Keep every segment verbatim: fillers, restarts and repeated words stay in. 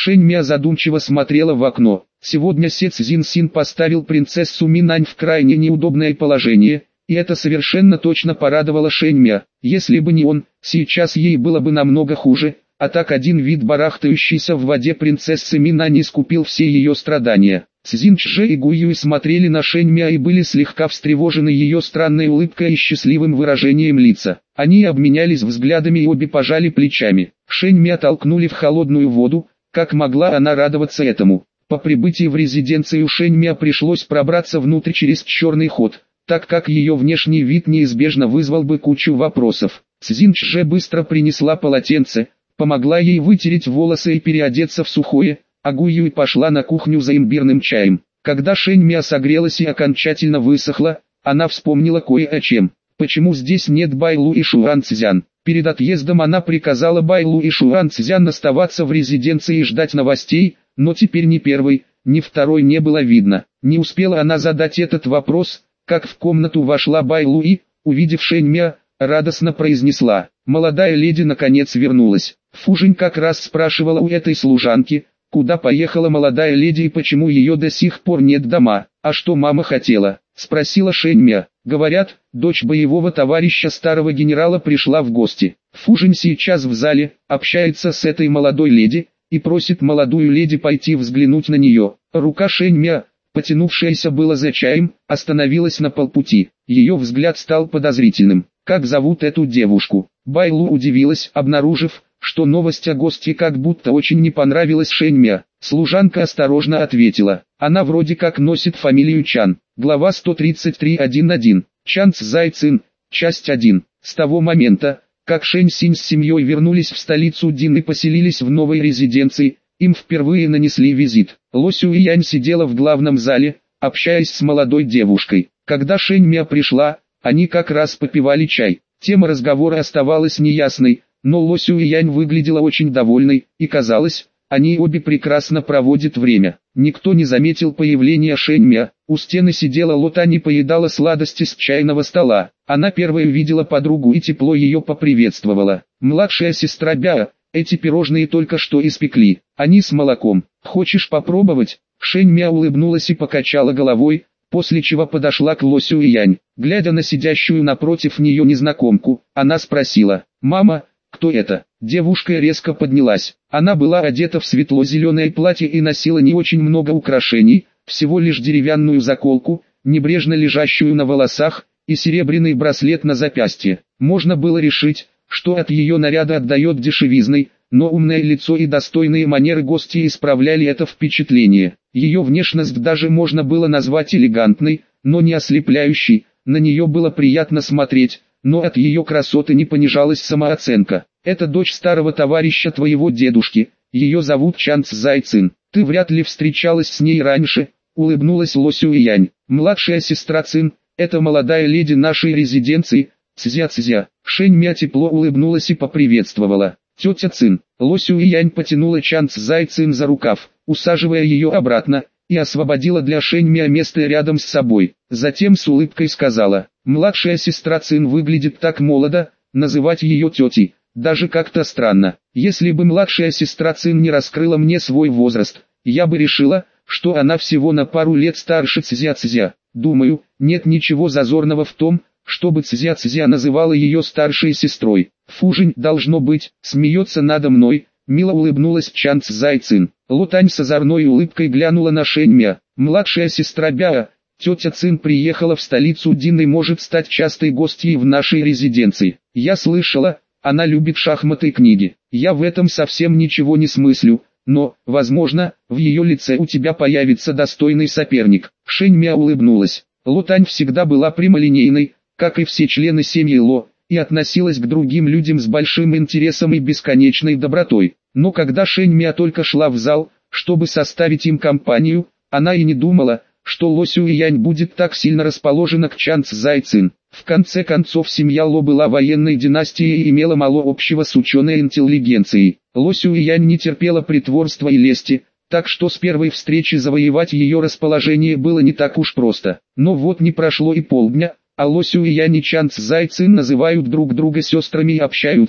Шэньмя задумчиво смотрела в окно. Сегодня Се Цзиньсин поставил принцессу Минань в крайне неудобное положение, и это совершенно точно порадовало Шэньмя. Если бы не он, сейчас ей было бы намного хуже, а так один вид барахтающейся в воде принцессы Минань искупил все ее страдания. Цзиньчже и Гуюй смотрели на Шэньмя и были слегка встревожены ее странной улыбкой и счастливым выражением лица. Они обменялись взглядами и обе пожали плечами. Шэньмя толкнули в холодную воду, как могла она радоваться этому. По прибытии в резиденцию Шэньмя пришлось пробраться внутрь через черный ход, так как ее внешний вид неизбежно вызвал бы кучу вопросов. Цзиньчже быстро принесла полотенце, помогла ей вытереть волосы и переодеться в сухое, а Гуюй пошла на кухню за имбирным чаем. Когда Шэньмя согрелась и окончательно высохла, она вспомнила кое о чем. Почему здесь нет Байлу и Шуанцзян? Перед отъездом она приказала Байлу и Шуанцзян оставаться в резиденции и ждать новостей, но теперь ни первой, ни второй не было видно. Не успела она задать этот вопрос, как в комнату вошла Байлу и, увидев Шэньмя, радостно произнесла: «Молодая леди наконец вернулась». Фужинь как раз спрашивала у этой служанки, куда поехала молодая леди и почему ее до сих пор нет дома. «А что мама хотела?» — спросила Шэньмя. «Говорят, дочь боевого товарища старого генерала пришла в гости. Фужинь сейчас в зале, общается с этой молодой леди, и просит молодую леди пойти взглянуть на нее». Рука Шэньмя, потянувшаяся было за чаем, остановилась на полпути. Ее взгляд стал подозрительным. «Как зовут эту девушку?» Байлу удивилась, обнаружив, что новость о гости как будто очень не понравилась Шэньмя. Служанка осторожно ответила: «Она вроде как носит фамилию Чан». Глава сто тридцать три точка один. Чан Цзайцин, часть один. С того момента, как Шэнь Синь с семьей вернулись в столицу Дин и поселились в новой резиденции, им впервые нанесли визит. Ло Сюйянь сидела в главном зале, общаясь с молодой девушкой. Когда Шэньмя пришла, они как раз попивали чай. Тема разговора оставалась неясной, но Ло Сюйянь выглядела очень довольной, и казалось, они обе прекрасно проводят время. Никто не заметил появления Шэньмя. У стены сидела Ло Тань и поедала сладости с чайного стола. Она первой увидела подругу и тепло ее поприветствовала. «Младшая сестра Бяо, эти пирожные только что испекли. Они с молоком. Хочешь попробовать?» Шэньмя улыбнулась и покачала головой, после чего подошла к Ло Сюйянь. Глядя на сидящую напротив нее незнакомку, она спросила: «Мама, кто это?» Девушка резко поднялась. Она была одета в светло-зеленое платье и носила не очень много украшений, всего лишь деревянную заколку, небрежно лежащую на волосах, и серебряный браслет на запястье. Можно было решить, что от ее наряда отдает дешевизной, но умное лицо и достойные манеры гостья исправляли это впечатление. Ее внешность даже можно было назвать элегантной, но не ослепляющей, на нее было приятно смотреть, но от ее красоты не понижалась самооценка. «Это дочь старого товарища твоего дедушки, ее зовут Чан Цзайцин. Ты вряд ли встречалась с ней раньше», — улыбнулась Ло Сюйянь. «Младшая сестра Цин, это молодая леди нашей резиденции, Цзя-Цзя». Шэньмя тепло улыбнулась и поприветствовала: «Тетя Цин». Ло Сюйянь потянула Чан Цзайцин за рукав, усаживая ее обратно, и освободила для Шэньмя место рядом с собой. Затем с улыбкой сказала: «Младшая сестра Цин выглядит так молодо, называть ее тетей даже как-то странно. Если бы младшая сестра Цин не раскрыла мне свой возраст, я бы решила, что она всего на пару лет старше Цзя-Цзя. Думаю, нет ничего зазорного в том, чтобы Цзя-Цзя называла ее старшей сестрой. Фужинь, должно быть, смеется надо мной», — мило улыбнулась Чан Цзайцин. Ло Тань с озорной улыбкой глянула на Шэньмя. «Младшая сестра Бяо, тетя Цин приехала в столицу Дин и может стать частой гостьей в нашей резиденции. Я слышала, она любит шахматы и книги. Я в этом совсем ничего не смыслю, но, возможно, в ее лице у тебя появится достойный соперник». Шэньмя улыбнулась. Ло Тань всегда была прямолинейной, как и все члены семьи Ло, и относилась к другим людям с большим интересом и бесконечной добротой. Но когда Шэньмя только шла в зал, чтобы составить им компанию, она и не думала, что Ло Сюйянь будет так сильно расположена к Чан Цзайцин. В конце концов, семья Ло была военной династией и имела мало общего с ученой интеллигенцией. Ло Сюйянь не терпела притворства и лести, так что с первой встречи завоевать ее расположение было не так уж просто. Но вот не прошло и полдня, а Ло Сюйянь и Чан Цзайцин называют друг друга сестрами и общаются,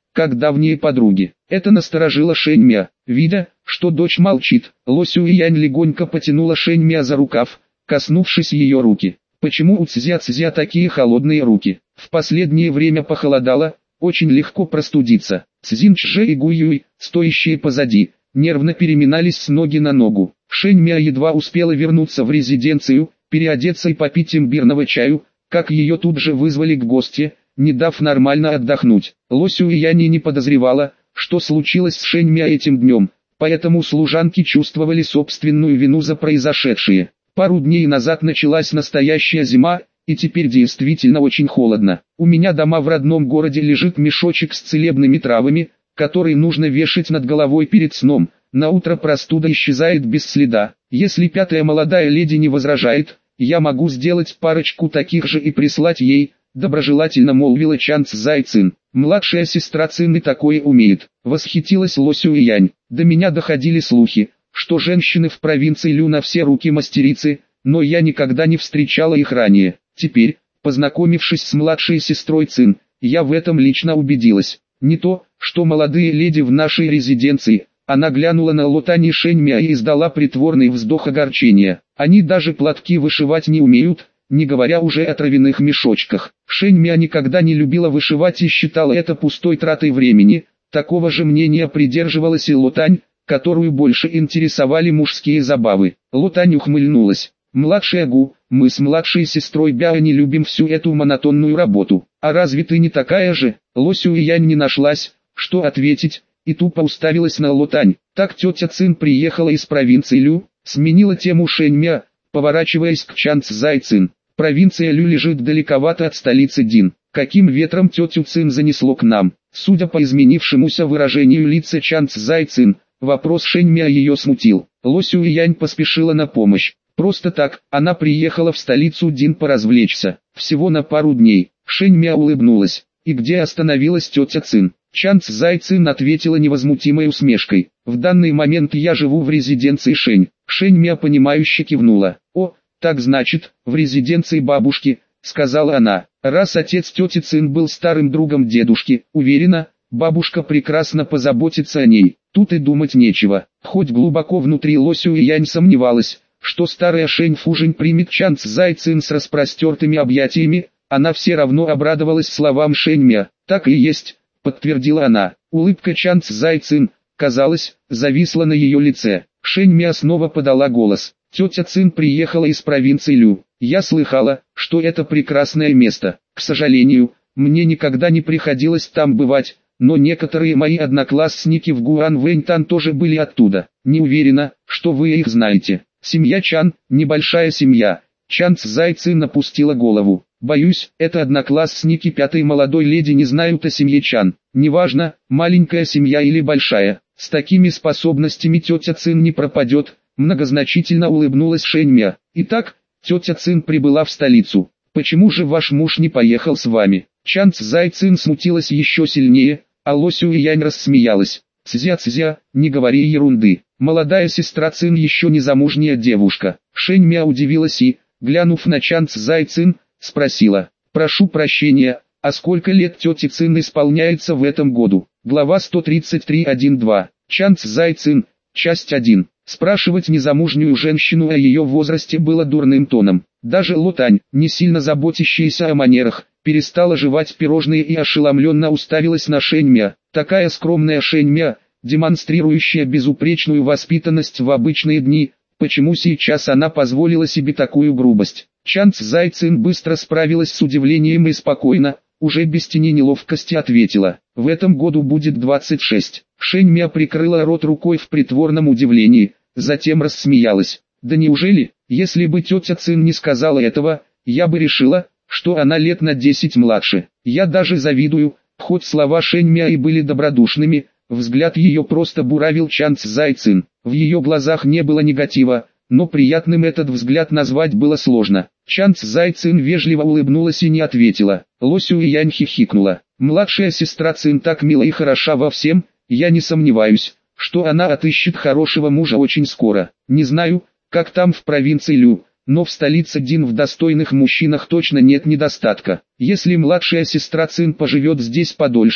как давние подруги. Это насторожило Шэньмя. Видя, что дочь молчит, Ло Сюэянь легонько потянула Шэньмя за рукав, коснувшись ее руки. Почему у Цзя-Цзя такие холодные руки? В последнее время похолодало, очень легко простудиться. Цзин-Чже и Гуюй, стоящие позади, нервно переминались с ноги на ногу. Шэньмя едва успела вернуться в резиденцию, переодеться и попить имбирного чаю, как ее тут же вызвали к гости, не дав нормально отдохнуть. Ло Сюэянь не подозревала, что случилось с Шэньмя этим днем, поэтому служанки чувствовали собственную вину за произошедшее. Пару дней назад началась настоящая зима, и теперь действительно очень холодно. У меня дома в родном городе лежит мешочек с целебными травами, который нужно вешать над головой перед сном. На утро простуда исчезает без следа. Если пятая молодая леди не возражает, я могу сделать парочку таких же и прислать ей, доброжелательно молвила Чан Цзай Цин. Младшая сестра Цин и такое умеет. Восхитилась Ло Сюэянь. До меня доходили слухи, что женщины в провинции Лю на все руки мастерицы, но я никогда не встречала их ранее. Теперь, познакомившись с младшей сестрой Цин, я в этом лично убедилась. Не то, что молодые леди в нашей резиденции. Она глянула на Ло Тань и Шэньмя и издала притворный вздох огорчения. Они даже платки вышивать не умеют, не говоря уже о травяных мешочках. Шэньмя никогда не любила вышивать и считала это пустой тратой времени. Такого же мнения придерживалась и Ло Тань, которую больше интересовали мужские забавы. Ло Тань ухмыльнулась. «Младшая Гу, мы с младшей сестрой Бяо не любим всю эту монотонную работу. А разве ты не такая же?» Ло Сюэянь не нашлась, что ответить, и тупо уставилась на Ло Тань. Так тетя Цин приехала из провинции Лю, сменила тему Шэньмя, поворачиваясь к Чан Цзай Цин. Провинция Лю лежит далековато от столицы Дин. Каким ветром тетю Цин занесло к нам? Судя по изменившемуся выражению лица Чан Цзай Цин, вопрос Шэньмя ее смутил. Ло Сюэянь поспешила на помощь. Просто так, она приехала в столицу Дин поразвлечься. Всего на пару дней. Шэньмя улыбнулась. И где остановилась тетя Цин? Чан Цзай Цин ответила невозмутимой усмешкой. В данный момент я живу в резиденции Шэнь. Шэньмя понимающе кивнула. О, так значит, в резиденции бабушки, сказала она. Раз отец тети Цин был старым другом дедушки, уверена, бабушка прекрасно позаботится о ней. Тут и думать нечего. Хоть глубоко внутри Ло Сюэянь сомневалась, что старая Шэнь Фужень примет Чан Цзай Цин с распростертыми объятиями, она все равно обрадовалась словам Шэньмя. Так и есть, подтвердила она. Улыбка Чан Цзай Цин, казалось, зависла на ее лице. Шэньмя снова подала голос. Тетя Цин приехала из провинции Лю. Я слыхала, что это прекрасное место. К сожалению, мне никогда не приходилось там бывать, но некоторые мои одноклассники в Гуанвэньтан тоже были оттуда. Не уверена, что вы их знаете. Семья Чан, небольшая семья. Чан Цзай Цин опустила голову. Боюсь, это одноклассники пятой молодой леди не знают о семье Чан. Неважно, маленькая семья или большая, с такими способностями тетя Цин не пропадет, многозначительно улыбнулась Шэньмя. Итак, тетя Цин прибыла в столицу. Почему же ваш муж не поехал с вами? Чан Цзай Цин смутилась еще сильнее, а Ло Сюэянь рассмеялась. Цзя-цзя, не говори ерунды. Молодая сестра Цин еще не замужняя девушка. Шэньмя удивилась и, глянув на Чан Цзай Цин, спросила. Прошу прощения, а сколько лет тете Цин исполняется в этом году? Глава сто тридцать три точка один точка два. Чан Цзай Цин, часть один. Спрашивать незамужнюю женщину о ее возрасте было дурным тоном. Даже Ло Тань, не сильно заботящаяся о манерах, перестала жевать пирожные и ошеломленно уставилась на Шэньмя. Такая скромная Шэньмя, демонстрирующая безупречную воспитанность в обычные дни, почему сейчас она позволила себе такую грубость? Чан Цзай Цин быстро справилась с удивлением и спокойно, уже без тени неловкости ответила. В этом году будет двадцать шесть. Шэньмя прикрыла рот рукой в притворном удивлении, затем рассмеялась. Да неужели, если бы тетя Цин не сказала этого, я бы решила, что она лет на десять младше. Я даже завидую, хоть слова Шэньмя и были добродушными, взгляд ее просто буравил Чан Цзай Цин. В ее глазах не было негатива, но приятным этот взгляд назвать было сложно. Чан Цзай Цин вежливо улыбнулась и не ответила. Ло Сюэянь хихикнула. Младшая сестра Цин так мила и хороша во всем, я не сомневаюсь, что она отыщет хорошего мужа очень скоро. Не знаю, как там в провинции Лю, но в столице Дин в достойных мужчинах точно нет недостатка. Если младшая сестра Цин поживет здесь подольше,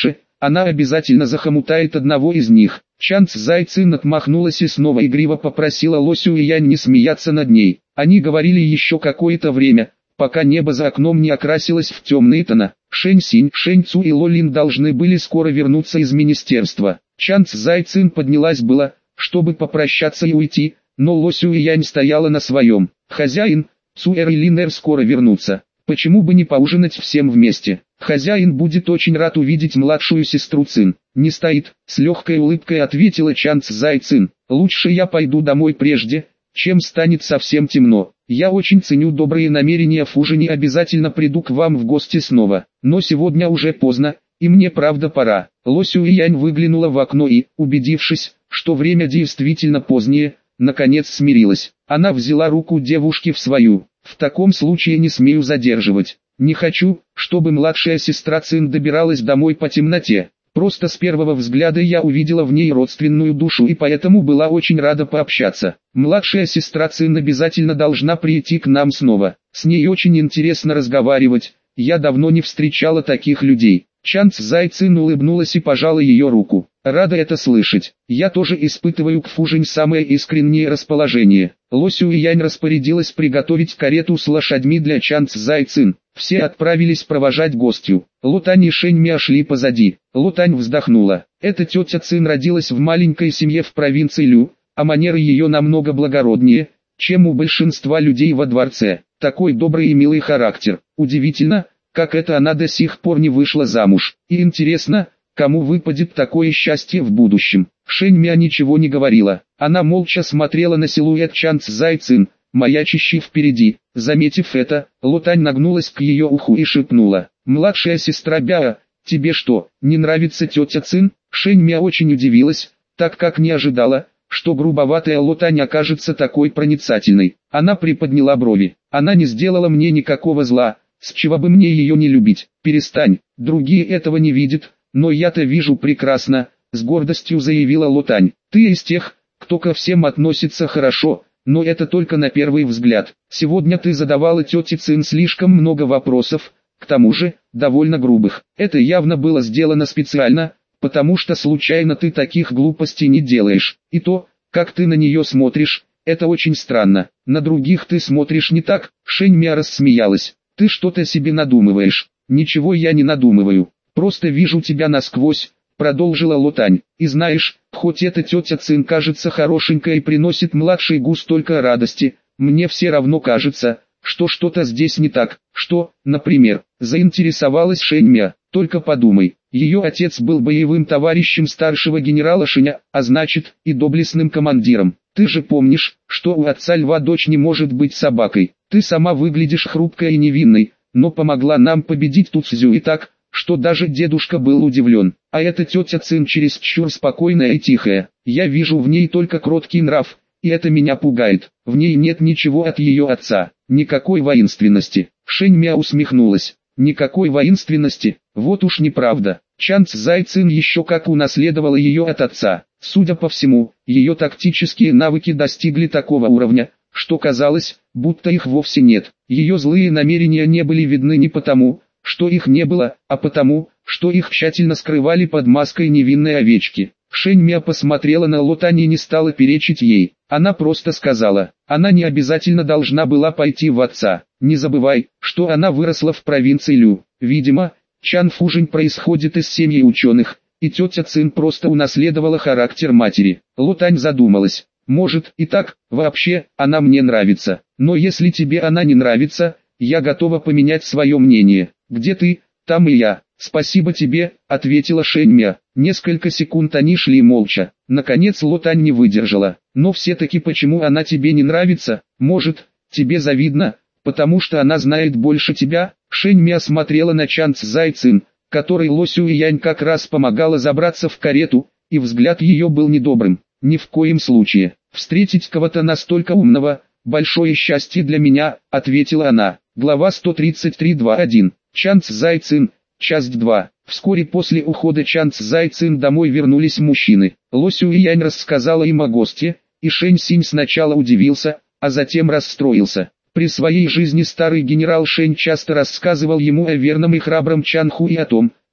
она обязательно захомутает одного из них. Чан Цзайцин отмахнулась и снова игриво попросила Ло Сюэянь не смеяться над ней. Они говорили еще какое-то время, пока небо за окном не окрасилось в темные тона. Шэнь Синь, Шэнь Цу и Ло Лин должны были скоро вернуться из министерства. Чан Цзайцин поднялась было, чтобы попрощаться и уйти, но Ло Сюэянь стояла на своем. «Хозяин, Цуэр и Линер скоро вернутся. Почему бы не поужинать всем вместе? Хозяин будет очень рад увидеть младшую сестру Цин». «Не стоит», — с легкой улыбкой ответила Чан Цзайцин. «Лучше я пойду домой прежде, чем станет совсем темно. Я очень ценю добрые намерения Фужини, обязательно приду к вам в гости снова. Но сегодня уже поздно, и мне правда пора». Ло Сюэянь выглянула в окно и, убедившись, что время действительно позднее, наконец смирилась. Она взяла руку девушки в свою. «В таком случае не смею задерживать. Не хочу, чтобы младшая сестра Цин добиралась домой по темноте. Просто с первого взгляда я увидела в ней родственную душу и поэтому была очень рада пообщаться. Младшая сестра Цин обязательно должна прийти к нам снова. С ней очень интересно разговаривать, я давно не встречала таких людей». Чан Цзайцин улыбнулась и пожала ее руку. «Рада это слышать. Я тоже испытываю к Фужинь самое искреннее расположение». Ло Сюэянь распорядилась приготовить карету с лошадьми для Чан Цзайцин. Все отправились провожать гостью. Ло Тань и Шэнь Мя шли позади. Ло Тань вздохнула. Эта тетя Цин родилась в маленькой семье в провинции Лю, а манеры ее намного благороднее, чем у большинства людей во дворце. Такой добрый и милый характер. Удивительно, как это она до сих пор не вышла замуж. И интересно, кому выпадет такое счастье в будущем. Шэнь Мя ничего не говорила. Она молча смотрела на силуэт Чан Цзайцин, маячащий впереди. Заметив это, Ло Тань нагнулась к ее уху и шепнула: «Младшая сестра Бяо, тебе что, не нравится тетя Цин?» Шэнь Мя очень удивилась, так как не ожидала, что грубоватая Ло Тань окажется такой проницательной. Она приподняла брови. «Она не сделала мне никакого зла, с чего бы мне ее не любить?» «Перестань, другие этого не видят, но я-то вижу прекрасно», — с гордостью заявила Ло Тань. «Ты из тех, кто ко всем относится хорошо, но это только на первый взгляд. Сегодня ты задавала тете Цин слишком много вопросов, к тому же, довольно грубых. Это явно было сделано специально, потому что случайно ты таких глупостей не делаешь. И то, как ты на нее смотришь, это очень странно. На других ты смотришь не так». Шэнь Мя рассмеялась. «Ты что-то себе надумываешь». «Ничего я не надумываю, просто вижу тебя насквозь», — продолжила Ло Тань. «И знаешь, хоть эта тетя Цин кажется хорошенькой и приносит младшей Гу столько радости, мне все равно кажется, что что-то здесь не так». «Что, например?» — заинтересовалась Шэнь Мя. «Только подумай, ее отец был боевым товарищем старшего генерала Шэня, а значит, и доблестным командиром. Ты же помнишь, что у отца льва дочь не может быть собакой. Ты сама выглядишь хрупкой и невинной, но помогла нам победить Туцзю и так, что даже дедушка был удивлен. А эта тетя Цин чересчур спокойная и тихая. Я вижу в ней только кроткий нрав, и это меня пугает. В ней нет ничего от ее отца, никакой воинственности». Шэнь Мя усмехнулась. «Никакой воинственности? Вот уж неправда. Чан Цзайцин еще как унаследовала ее от отца. Судя по всему, ее тактические навыки достигли такого уровня, что казалось, будто их вовсе нет. Ее злые намерения не были видны не потому, что их не было, а потому, что их тщательно скрывали под маской невинной овечки». Шэнь Мя посмотрела на Ло Тань и не стала перечить ей. Она просто сказала: «Она не обязательно должна была пойти в отца. Не забывай, что она выросла в провинции Лю. Видимо, Чан Фужинь происходит из семьи ученых, и тетя Цин просто унаследовала характер матери». Ло Тань задумалась. «Может и так, вообще, она мне нравится. Но если тебе она не нравится, я готова поменять свое мнение. Где ты, там и я». «Спасибо тебе», — ответила Шэнь Мя. Несколько секунд они шли молча. Наконец Ло Тань не выдержала. «Но все-таки почему она тебе не нравится? Может, тебе завидно, потому что она знает больше тебя?» Шэнь Мя смотрела на Чан Цзайцин, которой Ло Сюэянь как раз помогала забраться в карету, и взгляд ее был недобрым. «Ни в коем случае. Встретить кого-то настолько умного — большое счастье для меня», — ответила она. Глава сто тридцать три два один. Чан Цзайцин. Часть два. Вскоре после ухода Чан Цзайцин домой вернулись мужчины. Ло Сюэянь рассказала им о госте, и Шэнь Синь сначала удивился, а затем расстроился. При своей жизни старый генерал Шэнь часто рассказывал ему о верном и храбром Чан Ху и о том,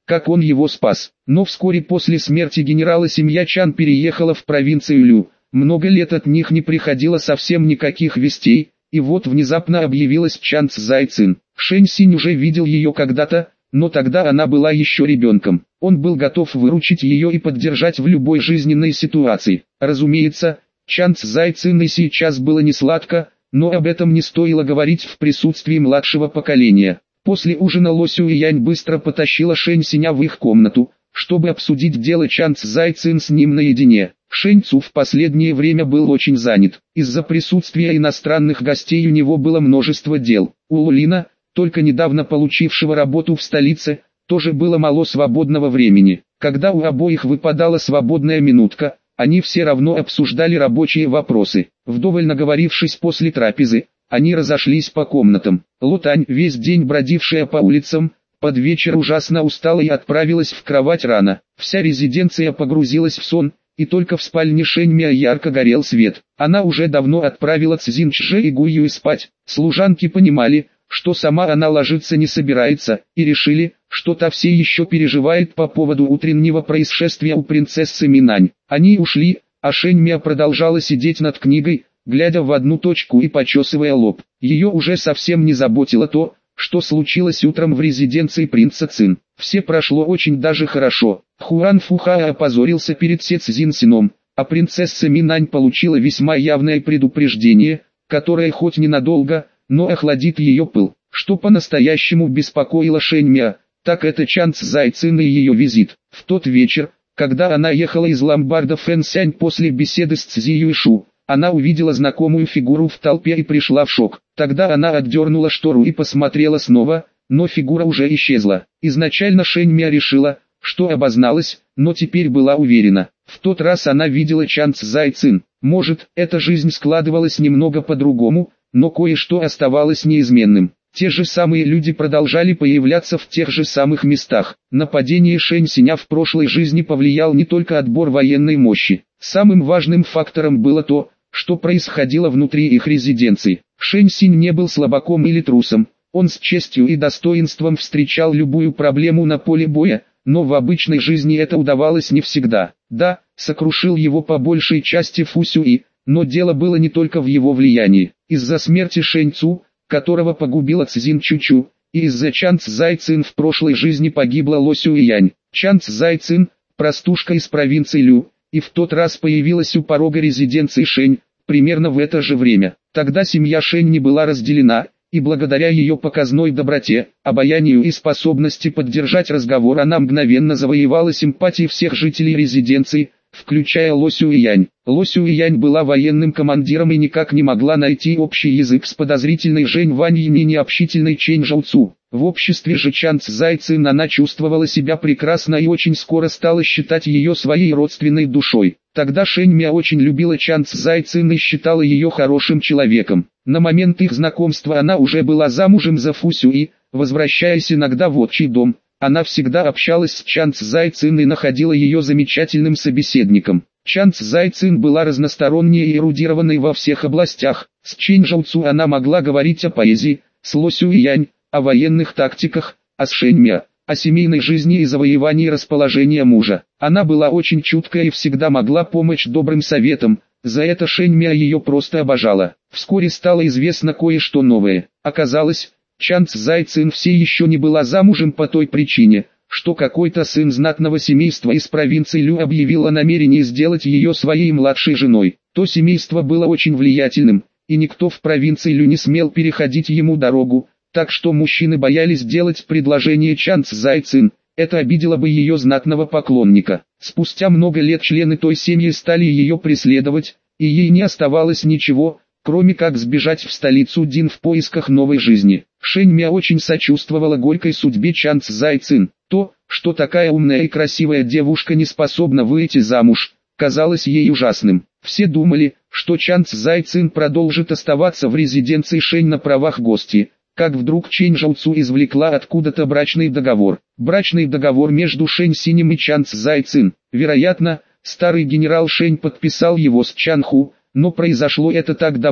как он его спас. Но вскоре после смерти генерала семья Чан переехала в провинцию Лю. Много лет от них не приходило совсем никаких вестей, и вот внезапно объявилась Чан Цзайцин. Шэнь Синь уже видел ее когда-то, но тогда она была еще ребенком. Он был готов выручить ее и поддержать в любой жизненной ситуации. Разумеется, Чан Цзайцин и сейчас было не сладко, но об этом не стоило говорить в присутствии младшего поколения. После ужина Ло Сюэянь быстро потащила Шэнь Синя в их комнату, чтобы обсудить дело Чан Цзайцин с ним наедине. Шэнь Цу в последнее время был очень занят. Из-за присутствия иностранных гостей у него было множество дел. У Лулина, только недавно получившего работу в столице, тоже было мало свободного времени. Когда у обоих выпадала свободная минутка, они все равно обсуждали рабочие вопросы. Вдоволь наговорившись после трапезы, они разошлись по комнатам. Лотань, весь день бродившая по улицам, под вечер ужасно устала и отправилась в кровать рано. Вся резиденция погрузилась в сон, и только в спальне Шэньмя ярко горел свет. Она уже давно отправила Цзиньчжэ и Гуюй спать. Служанки понимали, что сама она ложиться не собирается, и решили, что та все еще переживает по поводу утреннего происшествия у принцессы Минань. Они ушли, а Шэньмя продолжала сидеть над книгой, глядя в одну точку и почесывая лоб. Ее уже совсем не заботило то, что случилось утром в резиденции принца Цин. Все прошло очень даже хорошо. Хуан Фухао опозорился перед Се Цзиньсином, а принцесса Минань получила весьма явное предупреждение, которое хоть ненадолго, но охладит ее пыл. Что по-настоящему беспокоило Шэньмя, так это Чан Цзайцин и ее визит. В тот вечер, когда она ехала из ломбарда Фэнсянь после беседы с Цзи Юйшу, она увидела знакомую фигуру в толпе и пришла в шок. Тогда она отдернула штору и посмотрела снова, но фигура уже исчезла. Изначально Шэньмя решила, что обозналась, но теперь была уверена. В тот раз она видела Чан Цзайцин. Может, эта жизнь складывалась немного по-другому, но кое-что оставалось неизменным. Те же самые люди продолжали появляться в тех же самых местах. Нападение Шэнь Синя в прошлой жизни повлиял не только отбор военной мощи. Самым важным фактором было то, что происходило внутри их резиденции. Шэнь Синь не был слабаком или трусом. Он с честью и достоинством встречал любую проблему на поле боя, но в обычной жизни это удавалось не всегда. Да, сокрушил его по большей части Фу Сюй, но дело было не только в его влиянии. Из-за смерти Шэнь Цу, которого погубила Цзин Чучу, и из-за Чан Цзайцин в прошлой жизни погибла Ло Сюэянь. Чан Цзайцин, простушка из провинции Лю, и в тот раз появилась у порога резиденции Шэнь, примерно в это же время. Тогда семья Шэнь не была разделена, и благодаря ее показной доброте, обаянию и способности поддержать разговор она мгновенно завоевала симпатии всех жителей резиденции, включая Ло Сюэянь. Ло Сюэянь была военным командиром и никак не могла найти общий язык с подозрительной Жень Ваньин и необщительной Чэнь Жоуцу. В обществе же Чан Цзайцин она чувствовала себя прекрасно и очень скоро стала считать ее своей родственной душой. Тогда Шэньмя очень любила Чан Цзайцин и считала ее хорошим человеком. На момент их знакомства она уже была замужем за Фу Сюй, возвращаясь иногда в отчий дом. Она всегда общалась с Чан Цзайцин и находила ее замечательным собеседником. Чан Цзайцин была разносторонней и эрудированной во всех областях. С Чэнь Жоуцу она могла говорить о поэзии, с Ло Сюэянь о военных тактиках, а с Шэньмя о семейной жизни и завоевании расположения мужа. Она была очень чуткая и всегда могла помочь добрым советам, за это Шэньмя ее просто обожала. Вскоре стало известно кое-что новое. Оказалось, Чан Цзайцин все еще не была замужем по той причине, что какой-то сын знатного семейства из провинции Лю объявил о намерении сделать ее своей младшей женой. То семейство было очень влиятельным, и никто в провинции Лю не смел переходить ему дорогу, так что мужчины боялись делать предложение Чан Цзайцин, это обидело бы ее знатного поклонника. Спустя много лет члены той семьи стали ее преследовать, и ей не оставалось ничего, кроме как сбежать в столицу Дин в поисках новой жизни. Шэньмя очень сочувствовала горькой судьбе Чан Цзайцин. То, что такая умная и красивая девушка не способна выйти замуж, казалось ей ужасным. Все думали, что Чан Цзайцин продолжит оставаться в резиденции Шэнь на правах гостьи, как вдруг Чэнь Жоуцу извлекла откуда-то брачный договор. Брачный договор между Шэнь Синем и Чан Цзайцин. Вероятно, старый генерал Шэнь подписал его с Чан Ху, но произошло это так давно,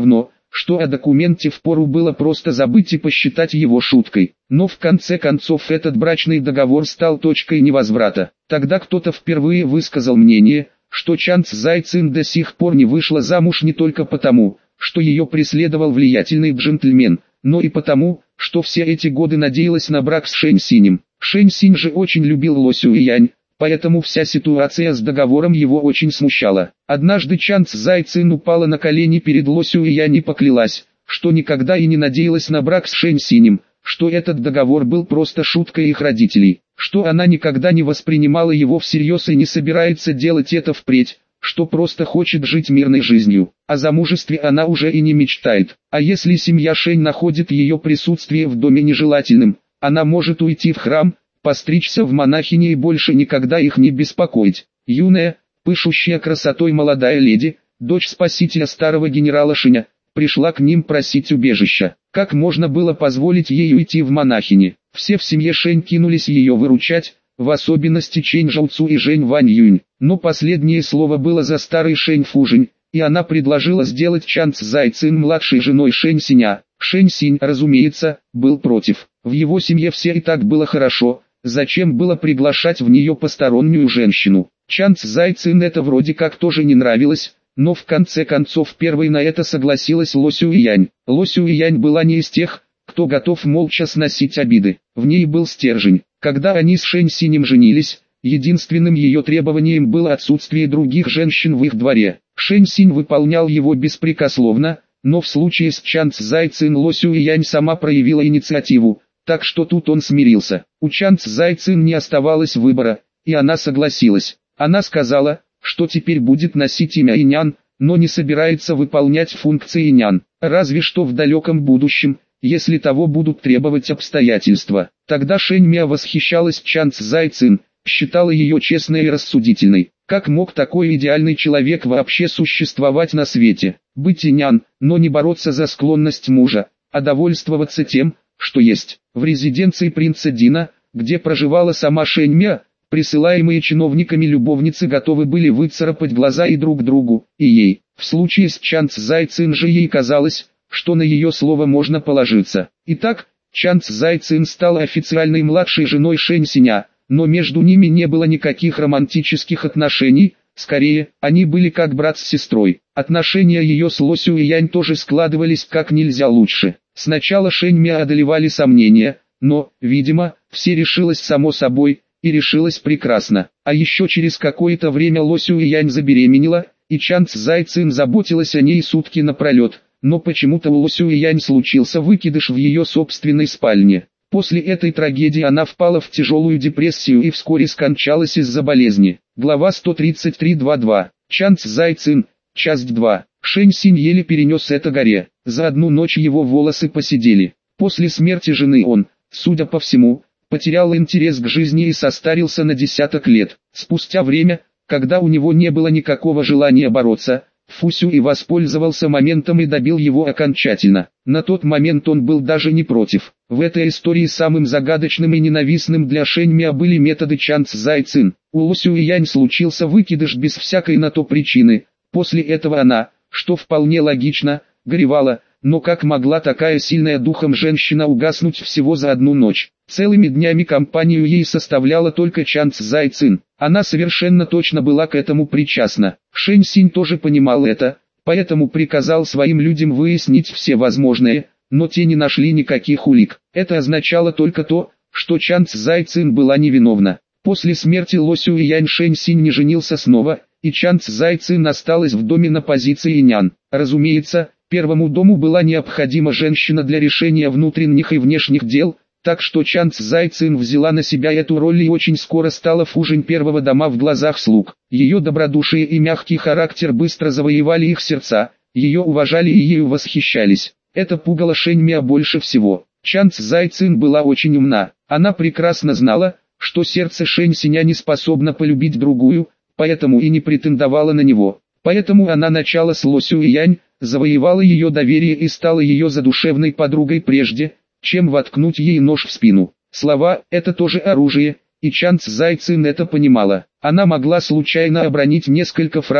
что о документе впору было просто забыть и посчитать его шуткой. Но в конце концов этот брачный договор стал точкой невозврата. Тогда кто-то впервые высказал мнение, что Чан Цзайцин до сих пор не вышла замуж не только потому, что ее преследовал влиятельный джентльмен, но и потому, что все эти годы надеялась на брак с Шэнь Синем. Шэнь Синь же очень любил Ло Сюэянь, поэтому вся ситуация с договором его очень смущала. Однажды Чан Цзайцин упала на колени перед Ло Сюэянь и поклялась, что никогда и не надеялась на брак с Шэнь Синем, что этот договор был просто шуткой их родителей, что она никогда не воспринимала его всерьез и не собирается делать это впредь, что просто хочет жить мирной жизнью. О замужестве она уже и не мечтает. А если семья Шэнь находит ее присутствие в доме нежелательным, она может уйти в храм, постричься в монахини и больше никогда их не беспокоить. Юная, пышущая красотой молодая леди, дочь спасителя старого генерала Шэня, пришла к ним просить убежища. Как можно было позволить ей уйти в монахини? Все в семье Шэнь кинулись ее выручать, в особенности Чэнь Жауцу и Жэнь Вань Юнь. Но последнее слово было за старой Шэнь Фужень, и она предложила сделать Чан Цзайцин младшей женой Шэнь Синя. Шэнь Синь, разумеется, был против. В его семье все и так было хорошо, зачем было приглашать в нее постороннюю женщину? Чан Цзайцин это вроде как тоже не нравилось, но в конце концов первой на это согласилась Ло Сюэянь. Ло Сюэянь была не из тех, кто готов молча сносить обиды. В ней был стержень. Когда они с Шэнь Синем женились, единственным ее требованием было отсутствие других женщин в их дворе. Шэнь Синь выполнял его беспрекословно, но в случае с Чан Цзайцин Ло Сюэянь сама проявила инициативу, так что тут он смирился. У Чан Цзайцин не оставалось выбора, и она согласилась. Она сказала, что теперь будет носить имя Инян, но не собирается выполнять функции Инян, разве что в далеком будущем, если того будут требовать обстоятельства. Тогда Шэнь Мя восхищалась Чан Цзайцин, считала ее честной и рассудительной. Как мог такой идеальный человек вообще существовать на свете? Быть Инян, но не бороться за склонность мужа, а довольствоваться тем, что есть. В резиденции принца Дина, где проживала сама Шэнь Мя, присылаемые чиновниками любовницы готовы были выцарапать глаза и друг другу, и ей. В случае с Чан Цзайцин же ей казалось, что на ее слово можно положиться. Итак, Чан Цзайцин стала официальной младшей женой Шэнь Синя, но между ними не было никаких романтических отношений, скорее, они были как брат с сестрой. Отношения ее с Ло Сюэянь тоже складывались как нельзя лучше. Сначала Шэнь Мя одолевали сомнения, но, видимо, все решилось само собой, и решилось прекрасно. А еще через какое-то время Ло Сюэянь забеременела, и Чан Цзайцин заботилась о ней сутки напролет, но почему-то у Ло Сюэянь случился выкидыш в ее собственной спальне. После этой трагедии она впала в тяжелую депрессию и вскоре скончалась из-за болезни. Глава сто тридцать три двадцать два. Чан Цзайцин, часть два. Шэнь Синь еле перенес это горе. За одну ночь его волосы поседели. После смерти жены он, судя по всему, потерял интерес к жизни и состарился на десяток лет. Спустя время, когда у него не было никакого желания бороться, Фу Сюй воспользовался моментом и добил его окончательно. На тот момент он был даже не против. В этой истории самым загадочным и ненавистным для Шэнь Мя были методы Чан Цзайцин. У Ло Сюэянь случился выкидыш без всякой на то причины. После этого она, что вполне логично, горевала, но как могла такая сильная духом женщина угаснуть всего за одну ночь? Целыми днями компанию ей составляла только Чан Цзайцин. Она совершенно точно была к этому причастна. Шэнь Синь тоже понимал это, поэтому приказал своим людям выяснить все возможные, но те не нашли никаких улик. Это означало только то, что Чан Цзайцин была невиновна. После смерти Ло Сюэянь Шэнь Синь не женился снова, и Чан Цзайцин осталась в доме на позиции нян. Разумеется, первому дому была необходима женщина для решения внутренних и внешних дел, так что Чан Цзайцин взяла на себя эту роль и очень скоро стала Фужень первого дома в глазах слуг. Ее добродушие и мягкий характер быстро завоевали их сердца, ее уважали и ею восхищались. Это пугало Шэнь Мя больше всего. Чан Цзайцин была очень умна. Она прекрасно знала, что сердце Шэнь Синя не способно полюбить другую, поэтому и не претендовала на него. Поэтому она начала с Ло Сюэянь, завоевала ее доверие и стала ее задушевной подругой прежде, чем воткнуть ей нож в спину. Слова – это тоже оружие, и Чан Цзайцин это понимала. Она могла случайно обронить несколько фраз,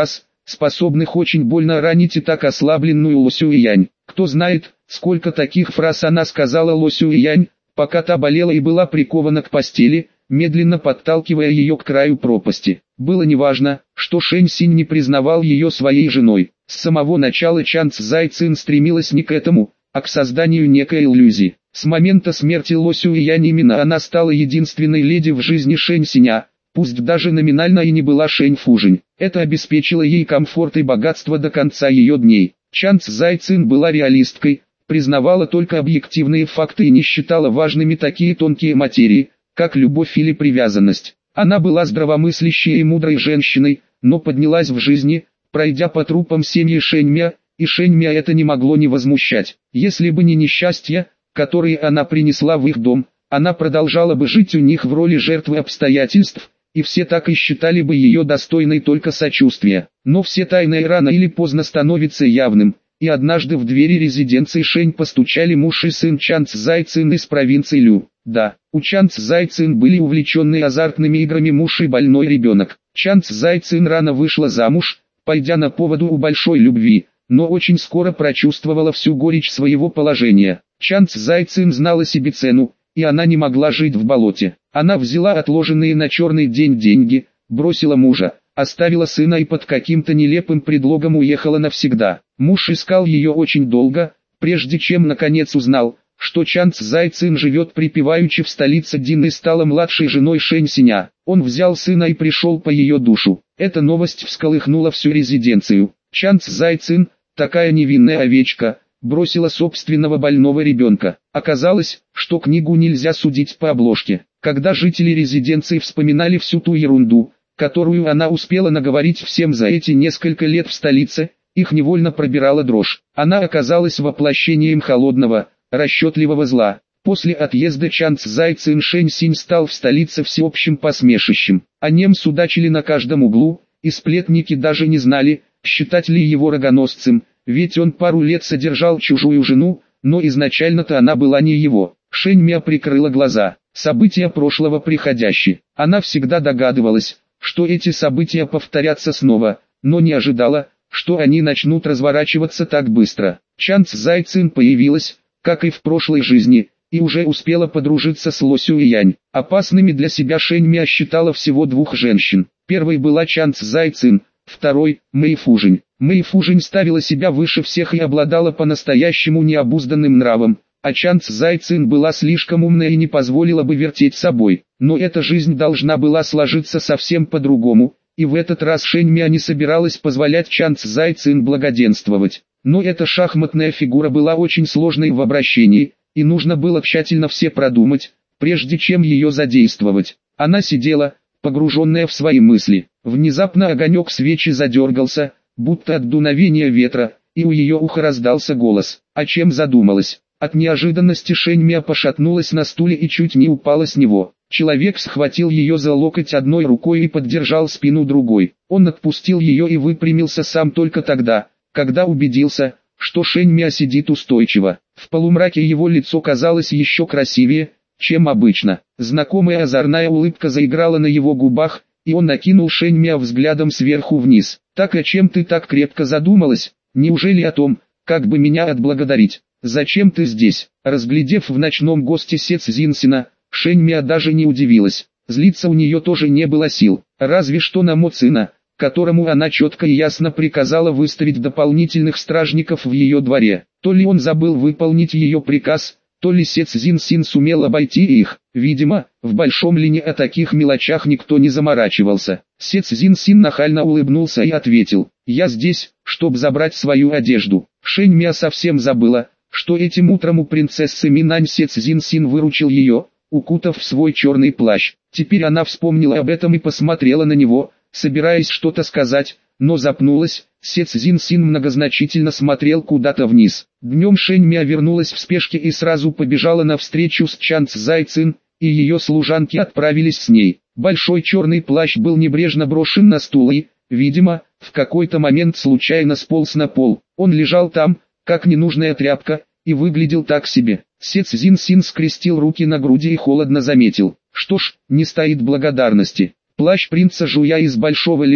способных очень больно ранить и так ослабленную Ло Сюэянь. Кто знает, сколько таких фраз она сказала Ло Сюэянь, пока та болела и была прикована к постели, медленно подталкивая ее к краю пропасти. Было неважно, что Шэнь Синь не признавал ее своей женой. С самого начала Чан Цзай Цин стремилась не к этому, а к созданию некой иллюзии. С момента смерти Ло Сюэянь именно она стала единственной леди в жизни Шэнь Синя, пусть даже номинально и не была Шэнь Фужинь. Это обеспечило ей комфорт и богатство до конца ее дней. Чан Цзай Цин была реалисткой, признавала только объективные факты и не считала важными такие тонкие материи, как любовь или привязанность. Она была здравомыслящей и мудрой женщиной, но поднялась в жизни, пройдя по трупам семьи Шэньмя, и Шэньмя это не могло не возмущать. Если бы не несчастья, которые она принесла в их дом, она продолжала бы жить у них в роли жертвы обстоятельств, и все так и считали бы ее достойной только сочувствия. Но все тайны рано или поздно становятся явным, и однажды в двери резиденции Шэнь постучали муж и сын Чан Цзай Цин из провинции Лю. Да, у Чан Цзай Цин были увлеченные азартными играми муж и больной ребенок. Чан Цзай Цин рано вышла замуж, пойдя на поводу у большой любви, но очень скоро прочувствовала всю горечь своего положения. Чан Цзай Цин знала себе цену, и она не могла жить в болоте. Она взяла отложенные на черный день деньги, бросила мужа, оставила сына и под каким-то нелепым предлогом уехала навсегда. Муж искал ее очень долго, прежде чем наконец узнал, что Чан Цзай Цин живет припеваючи в столице Дин и стала младшей женой Шэнь Синя. Он взял сына и пришел по ее душу. Эта новость всколыхнула всю резиденцию. Чан Цзай Цин, такая невинная овечка, бросила собственного больного ребенка. Оказалось, что книгу нельзя судить по обложке. Когда жители резиденции вспоминали всю ту ерунду, которую она успела наговорить всем за эти несколько лет в столице, их невольно пробирала дрожь. Она оказалась воплощением холодного, расчетливого зла. После отъезда Чан Цзай Цин Шэнь Синь стал в столице всеобщим посмешищем. О нем судачили на каждом углу, и сплетники даже не знали, считать ли его рогоносцем, ведь он пару лет содержал чужую жену, но изначально-то она была не его. Шэнь Мя прикрыла глаза. События прошлого приходящие. Она всегда догадывалась, что эти события повторятся снова, но не ожидала, что они начнут разворачиваться так быстро. Чан Цзай Цин появилась, как и в прошлой жизни, и уже успела подружиться с Ло Сюэянь. Опасными для себя Шэнь Мя считала всего двух женщин. Первой была Чан Цзай Цин, второй – Мэй Фужинь. Мэй Фужинь ставила себя выше всех и обладала по-настоящему необузданным нравом, а Чан Цзай Цин была слишком умной и не позволила бы вертеть собой. Но эта жизнь должна была сложиться совсем по-другому, и в этот раз Шэнь Мя не собиралась позволять Чан Цзай Цин благоденствовать. Но эта шахматная фигура была очень сложной в обращении, и нужно было тщательно все продумать, прежде чем ее задействовать. Она сидела, погруженная в свои мысли. Внезапно огонек свечи задергался, будто от дуновения ветра, и у ее уха раздался голос. О чем задумалась? От неожиданности Шэнь Мя пошатнулась на стуле и чуть не упала с него. Человек схватил ее за локоть одной рукой и поддержал спину другой. Он отпустил ее и выпрямился сам только тогда, когда убедился, что Шэнь Мя сидит устойчиво. В полумраке его лицо казалось еще красивее, чем обычно. Знакомая озорная улыбка заиграла на его губах, и он накинул Шэнь Мя взглядом сверху вниз. «Так о чем ты так крепко задумалась? Неужели о том, как бы меня отблагодарить? Зачем ты здесь?» Разглядев в ночном госте Се Цзиньсина, Шэнь Мя даже не удивилась. Злиться у нее тоже не было сил, разве что на Мо Цина, которому она четко и ясно приказала выставить дополнительных стражников в ее дворе. То ли он забыл выполнить ее приказ, то ли Се Цзиньсин сумел обойти их. Видимо, в Большом Лине о таких мелочах никто не заморачивался. Се Цзиньсин нахально улыбнулся и ответил: «Я здесь, чтобы забрать свою одежду». Шэнь Мя совсем забыла, что этим утром у принцессы Минань Се Цзиньсин выручил ее, укутав в свой черный плащ. Теперь она вспомнила об этом и посмотрела на него, собираясь что-то сказать, но запнулась. Се Цзиньсин многозначительно смотрел куда-то вниз. Днем Шэнь Мя вернулась в спешке и сразу побежала навстречу с Чан Цзай Цин, и ее служанки отправились с ней. Большой черный плащ был небрежно брошен на стул и, видимо, в какой-то момент случайно сполз на пол. Он лежал там, как ненужная тряпка, и выглядел так себе. Се Цзиньсин скрестил руки на груди и холодно заметил: «Что ж, не стоит благодарности. Плащ принца Жуя из Большого Лина,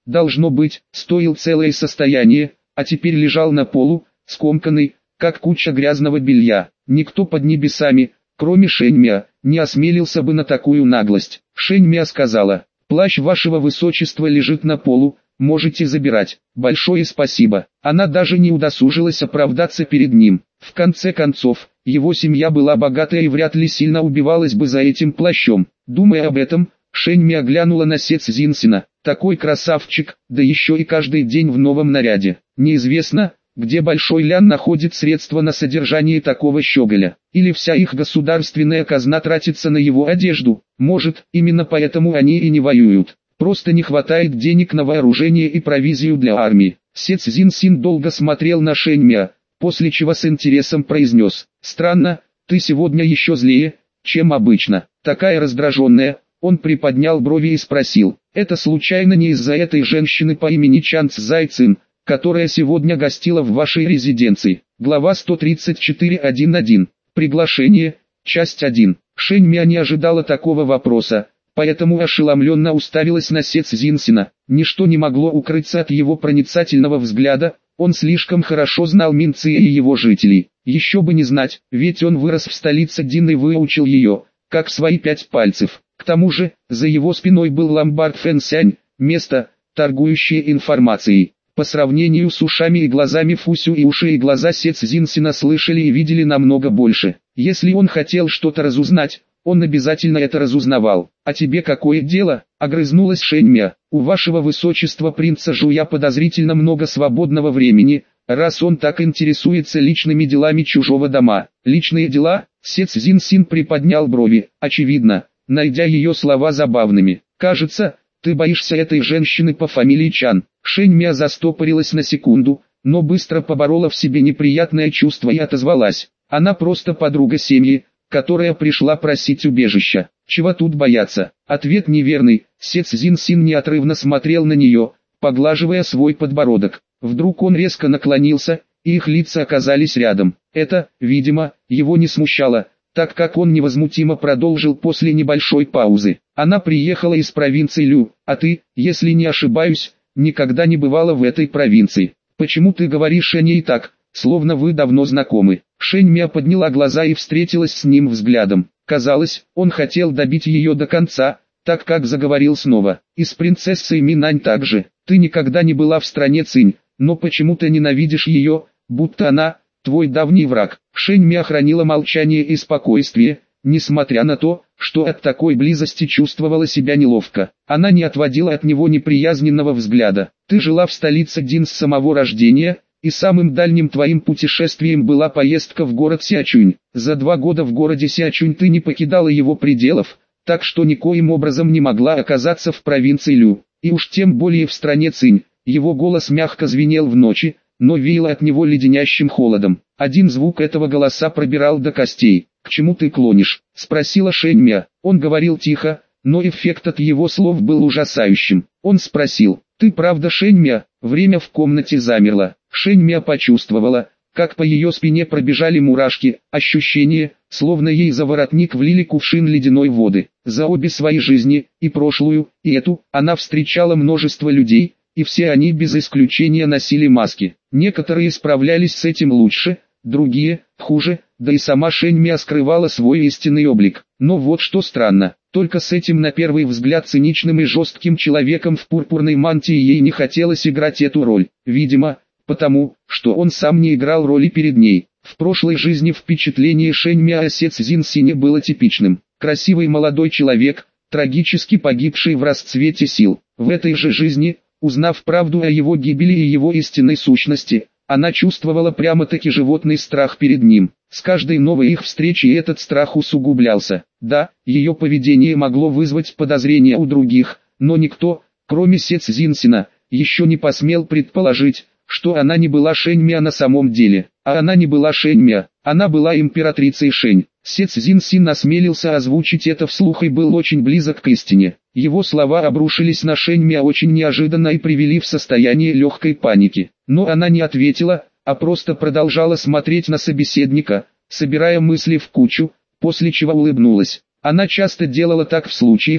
должно быть, стоил целое состояние, а теперь лежал на полу, скомканный, как куча грязного белья. Никто под небесами, кроме Шэньмя, не осмелился бы на такую наглость. Шэньмя сказала: «Плащ вашего высочества лежит на полу, можете забирать. Большое спасибо». Она даже не удосужилась оправдаться перед ним. В конце концов, его семья была богатая и вряд ли сильно убивалась бы за этим плащом. Думая об этом, Шэньми оглянула на Сец Зинсина. Такой красавчик, да еще и каждый день в новом наряде. Неизвестно, где Большой Лян находит средства на содержание такого щеголя. Или вся их государственная казна тратится на его одежду. Может, именно поэтому они и не воюют. Просто не хватает денег на вооружение и провизию для армии. Сец Зинсин долго смотрел на Шэньмя, после чего с интересом произнес: «Странно, ты сегодня еще злее, чем обычно, такая раздраженная». Он приподнял брови и спросил: «Это случайно не из-за этой женщины по имени Чан Цзайцин, которая сегодня гостила в вашей резиденции?» Глава сто тридцать четыре точка один точка один. Приглашение. Часть один. Шэньмя не ожидала такого вопроса, поэтому ошеломленно уставилась на Сец Зинсина. Ничто не могло укрыться от его проницательного взгляда, он слишком хорошо знал Минция и его жителей. Еще бы не знать, ведь он вырос в столице Дин и выучил ее, как свои пять пальцев. К тому же, за его спиной был ломбард Фэнсянь, место, торгующее информацией. По сравнению с ушами и глазами Фусю, и уши и глаза Сец Зинсина слышали и видели намного больше. Если он хотел что-то разузнать, он обязательно это разузнавал. «А тебе какое дело?» — огрызнулась Шэньмя. «У вашего высочества принца Жуя подозрительно много свободного времени, раз он так интересуется личными делами чужого дома». «Личные дела?» — Сец Зинсин приподнял брови, очевидно, найдя ее слова забавными. «Кажется, ты боишься этой женщины по фамилии Чан». Шэньмя застопорилась на секунду, но быстро поборола в себе неприятное чувство и отозвалась: «Она просто подруга семьи, которая пришла просить убежища. Чего тут бояться?» Ответ неверный. Сец Зинсин неотрывно смотрел на нее, поглаживая свой подбородок. Вдруг он резко наклонился, и их лица оказались рядом. Это, видимо, его не смущало, так как он невозмутимо продолжил после небольшой паузы. «Она приехала из провинции Лю, а ты, если не ошибаюсь, никогда не бывала в этой провинции. Почему ты говоришь о ней так, словно вы давно знакомы?» Шэньмя подняла глаза и встретилась с ним взглядом. Казалось, он хотел добить ее до конца, так как заговорил снова. «И с принцессой Минань также. Ты никогда не была в стране Цинь, но почему-то ненавидишь ее, будто она твой давний враг». Шэньмя хранила молчание и спокойствие, несмотря на то, что от такой близости чувствовала себя неловко. Она не отводила от него неприязненного взгляда. «Ты жила в столице Дин с самого рождения, и самым дальним твоим путешествием была поездка в город Сиачунь. За два года в городе Сиачунь ты не покидала его пределов, так что никоим образом не могла оказаться в провинции Лю, и уж тем более в стране Цинь». Его голос мягко звенел в ночи, но веяло от него леденящим холодом. Один звук этого голоса пробирал до костей. «К чему ты клонишь?» — спросила Шэньмя. Он говорил тихо, но эффект от его слов был ужасающим. Он спросил: «Ты правда Шэньмя?» Время в комнате замерло. Шэньмя почувствовала, как по ее спине пробежали мурашки, ощущение, словно ей за воротник влили кувшин ледяной воды. За обе свои жизни, и прошлую, и эту, она встречала множество людей, и все они без исключения носили маски. Некоторые справлялись с этим лучше, другие – хуже, да и сама Шэньмя скрывала свой истинный облик. Но вот что странно, только с этим на первый взгляд циничным и жестким человеком в пурпурной мантии ей не хотелось играть эту роль. Видимо, потому, что он сам не играл роли перед ней. В прошлой жизни впечатление Шэньмя о Сец Зинсине было типичным. Красивый молодой человек, трагически погибший в расцвете сил. В этой же жизни, узнав правду о его гибели и его истинной сущности, она чувствовала прямо-таки животный страх перед ним. С каждой новой их встречей этот страх усугублялся. Да, ее поведение могло вызвать подозрения у других, но никто, кроме Сец Зинсина, еще не посмел предположить, что она не была Шэньмя на самом деле. А она не была Шэньмя, она была императрицей Шэнь. Сец Зинсин осмелился озвучить это вслух и был очень близок к истине. Его слова обрушились на Шэньмя очень неожиданно и привели в состояние легкой паники. Но она не ответила, а просто продолжала смотреть на собеседника, собирая мысли в кучу, после чего улыбнулась. Она часто делала так в случаях,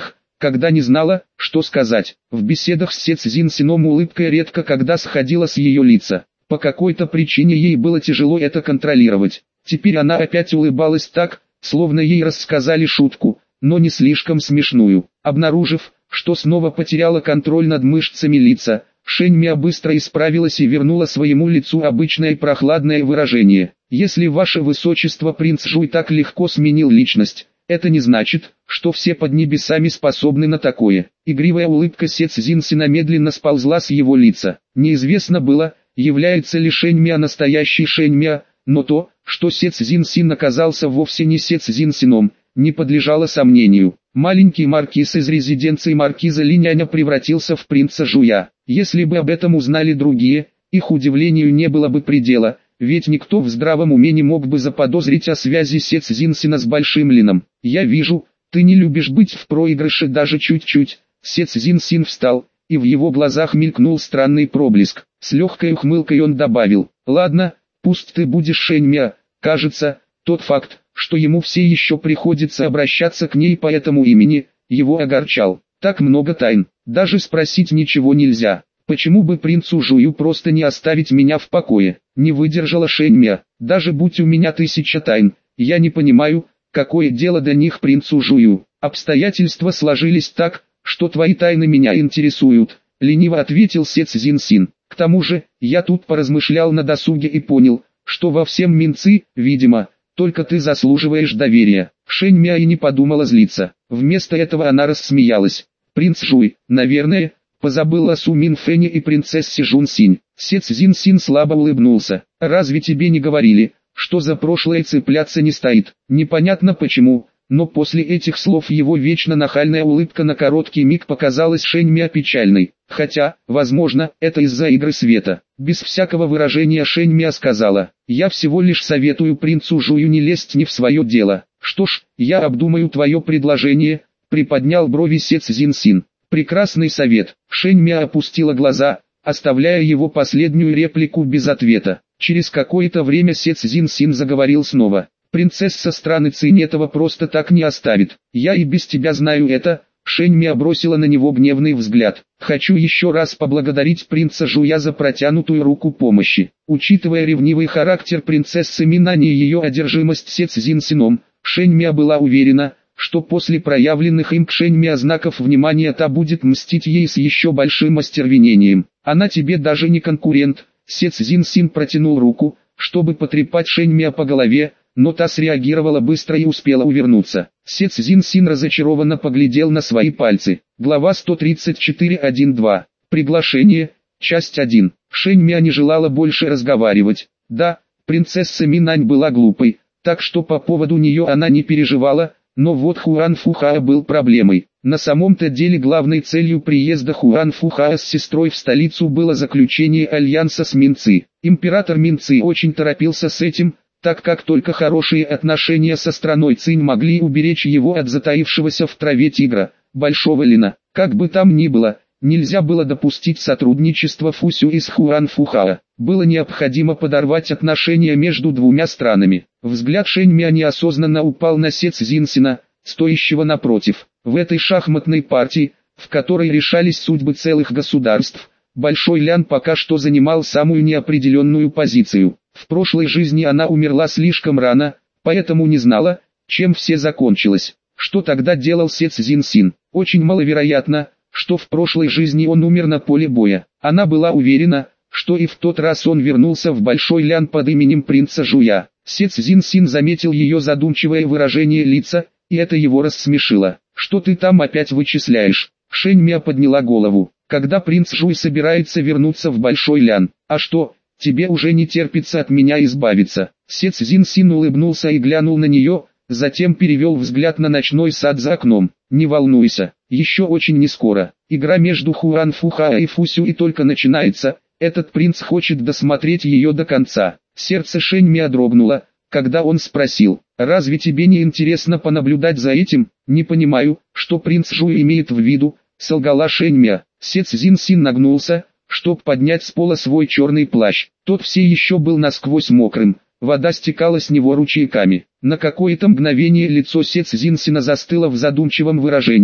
когда не знала, что сказать. В беседах с Се Цзиньсином улыбка редко когда сходила с ее лица. По какой-то причине ей было тяжело это контролировать. Теперь она опять улыбалась так, словно ей рассказали шутку, но не слишком смешную. Обнаружив, что снова потеряла контроль над мышцами лица, Шэнь Миа быстро исправилась и вернула своему лицу обычное прохладное выражение. «Если ваше высочество принц Жуй так легко сменил личность, это не значит, что все под небесами способны на такое». Игривая улыбка Се Цзиньсина медленно сползла с его лица. Неизвестно было, является ли Шэнь Миа настоящей Шэнь Миа, но то, что Се Цзиньсин оказался вовсе не Се Цзиньсином, не подлежало сомнению. Маленький маркиз из резиденции маркиза Линяня превратился в принца Жуя. Если бы об этом узнали другие, их удивлению не было бы предела, ведь никто в здравом уме не мог бы заподозрить о связи Се Цзиньсина с Большим Лином. «Я вижу, ты не любишь быть в проигрыше даже чуть-чуть». Се Цзиньсин встал, и в его глазах мелькнул странный проблеск. С легкой ухмылкой он добавил: «Ладно, пусть ты будешь Шэнь Миа». Кажется, тот факт, что ему все еще приходится обращаться к ней по этому имени, его огорчал. Так много тайн, даже спросить ничего нельзя. Почему бы принцу Жую просто не оставить меня в покое? Не выдержала Шэнь Миа. Даже будь у меня тысяча тайн, я не понимаю, какое дело до них принцу Жую. Обстоятельства сложились так, что твои тайны меня интересуют, лениво ответил Се Цзиньсин. К тому же, я тут поразмышлял на досуге и понял, что во всем Минцы, видимо, только ты заслуживаешь доверия. Шэнь Миа и не подумала злиться. Вместо этого она рассмеялась. Принц Жуй, наверное, позабыл о Су Мин Фэне и принцессе Жун Синь. Се Цзиньсин слабо улыбнулся. Разве тебе не говорили, что за прошлое цепляться не стоит? Непонятно почему, но после этих слов его вечно нахальная улыбка на короткий миг показалась Шэнь Миа печальной. Хотя, возможно, это из-за игры света. Без всякого выражения Шэнь Миа сказала: «Я всего лишь советую принцу Жую не лезть не в свое дело». «Что ж, я обдумаю твое предложение», — приподнял брови Се Цзиньсин. «Прекрасный совет». Шэнь Миа опустила глаза, оставляя его последнюю реплику без ответа. Через какое-то время Се Цзиньсин заговорил снова. «Принцесса страны Цинь этого просто так не оставит. Я и без тебя знаю это». Шэнь Миа бросила на него гневный взгляд. «Хочу еще раз поблагодарить принца Жуя за протянутую руку помощи». Учитывая ревнивый характер принцессы Минань и ее одержимость Се Цзиньсином, Шэнь Миа была уверена, что после проявленных им к Шэнь Миа знаков внимания та будет мстить ей с еще большим остервенением. «Она тебе даже не конкурент». Се Цзиньсин протянул руку, чтобы потрепать Шэнь Миа по голове, но та среагировала быстро и успела увернуться. Се Цзиньсин разочарованно поглядел на свои пальцы. Глава сто тридцать четыре точка один точка два. Приглашение. Часть один. Шэнь Миа не желала больше разговаривать. Да, принцесса Минань была глупой, так что по поводу нее она не переживала, но вот Хуан Фухаа был проблемой. На самом-то деле главной целью приезда Хуан Фухаа с сестрой в столицу было заключение альянса с Минцы. Император Минцы очень торопился с этим, так как только хорошие отношения со страной Цинь могли уберечь его от затаившегося в траве тигра, Большого Лина. Как бы там ни было, нельзя было допустить сотрудничества Фусю и с Хуан Фухаа. Было необходимо подорвать отношения между двумя странами. Взгляд Шэнь Миа неосознанно упал на Се Цзиньсина, стоящего напротив. В этой шахматной партии, в которой решались судьбы целых государств, Большой Лян пока что занимал самую неопределенную позицию. В прошлой жизни она умерла слишком рано, поэтому не знала, чем все закончилось. Что тогда делал Се Цзиньсин? Очень маловероятно, что в прошлой жизни он умер на поле боя. Она была уверена, что и в тот раз он вернулся в Большой Лян под именем принца Жуя. Се Цзиньсин заметил ее задумчивое выражение лица, и это его рассмешило. «Что ты там опять вычисляешь?» Шэнь Миа подняла голову. «Когда принц Жуй собирается вернуться в Большой Лян? А что, тебе уже не терпится от меня избавиться?» Се Цзиньсин улыбнулся и глянул на нее, затем перевел взгляд на ночной сад за окном. «Не волнуйся, еще очень не скоро. Игра между Хуан Фухаа и Фусю и только начинается. Этот принц хочет досмотреть ее до конца». Сердце Шэнь Миа дрогнуло, когда он спросил: «Разве тебе не интересно понаблюдать за этим?» «Не понимаю, что принц Жуй имеет в виду», — солгала Шэнь Миа. Се Цзиньсин нагнулся, чтобы поднять с пола свой черный плащ. Тот все еще был насквозь мокрым, вода стекала с него ручейками. На какое-то мгновение лицо Се Цзиньсина застыло в задумчивом выражении,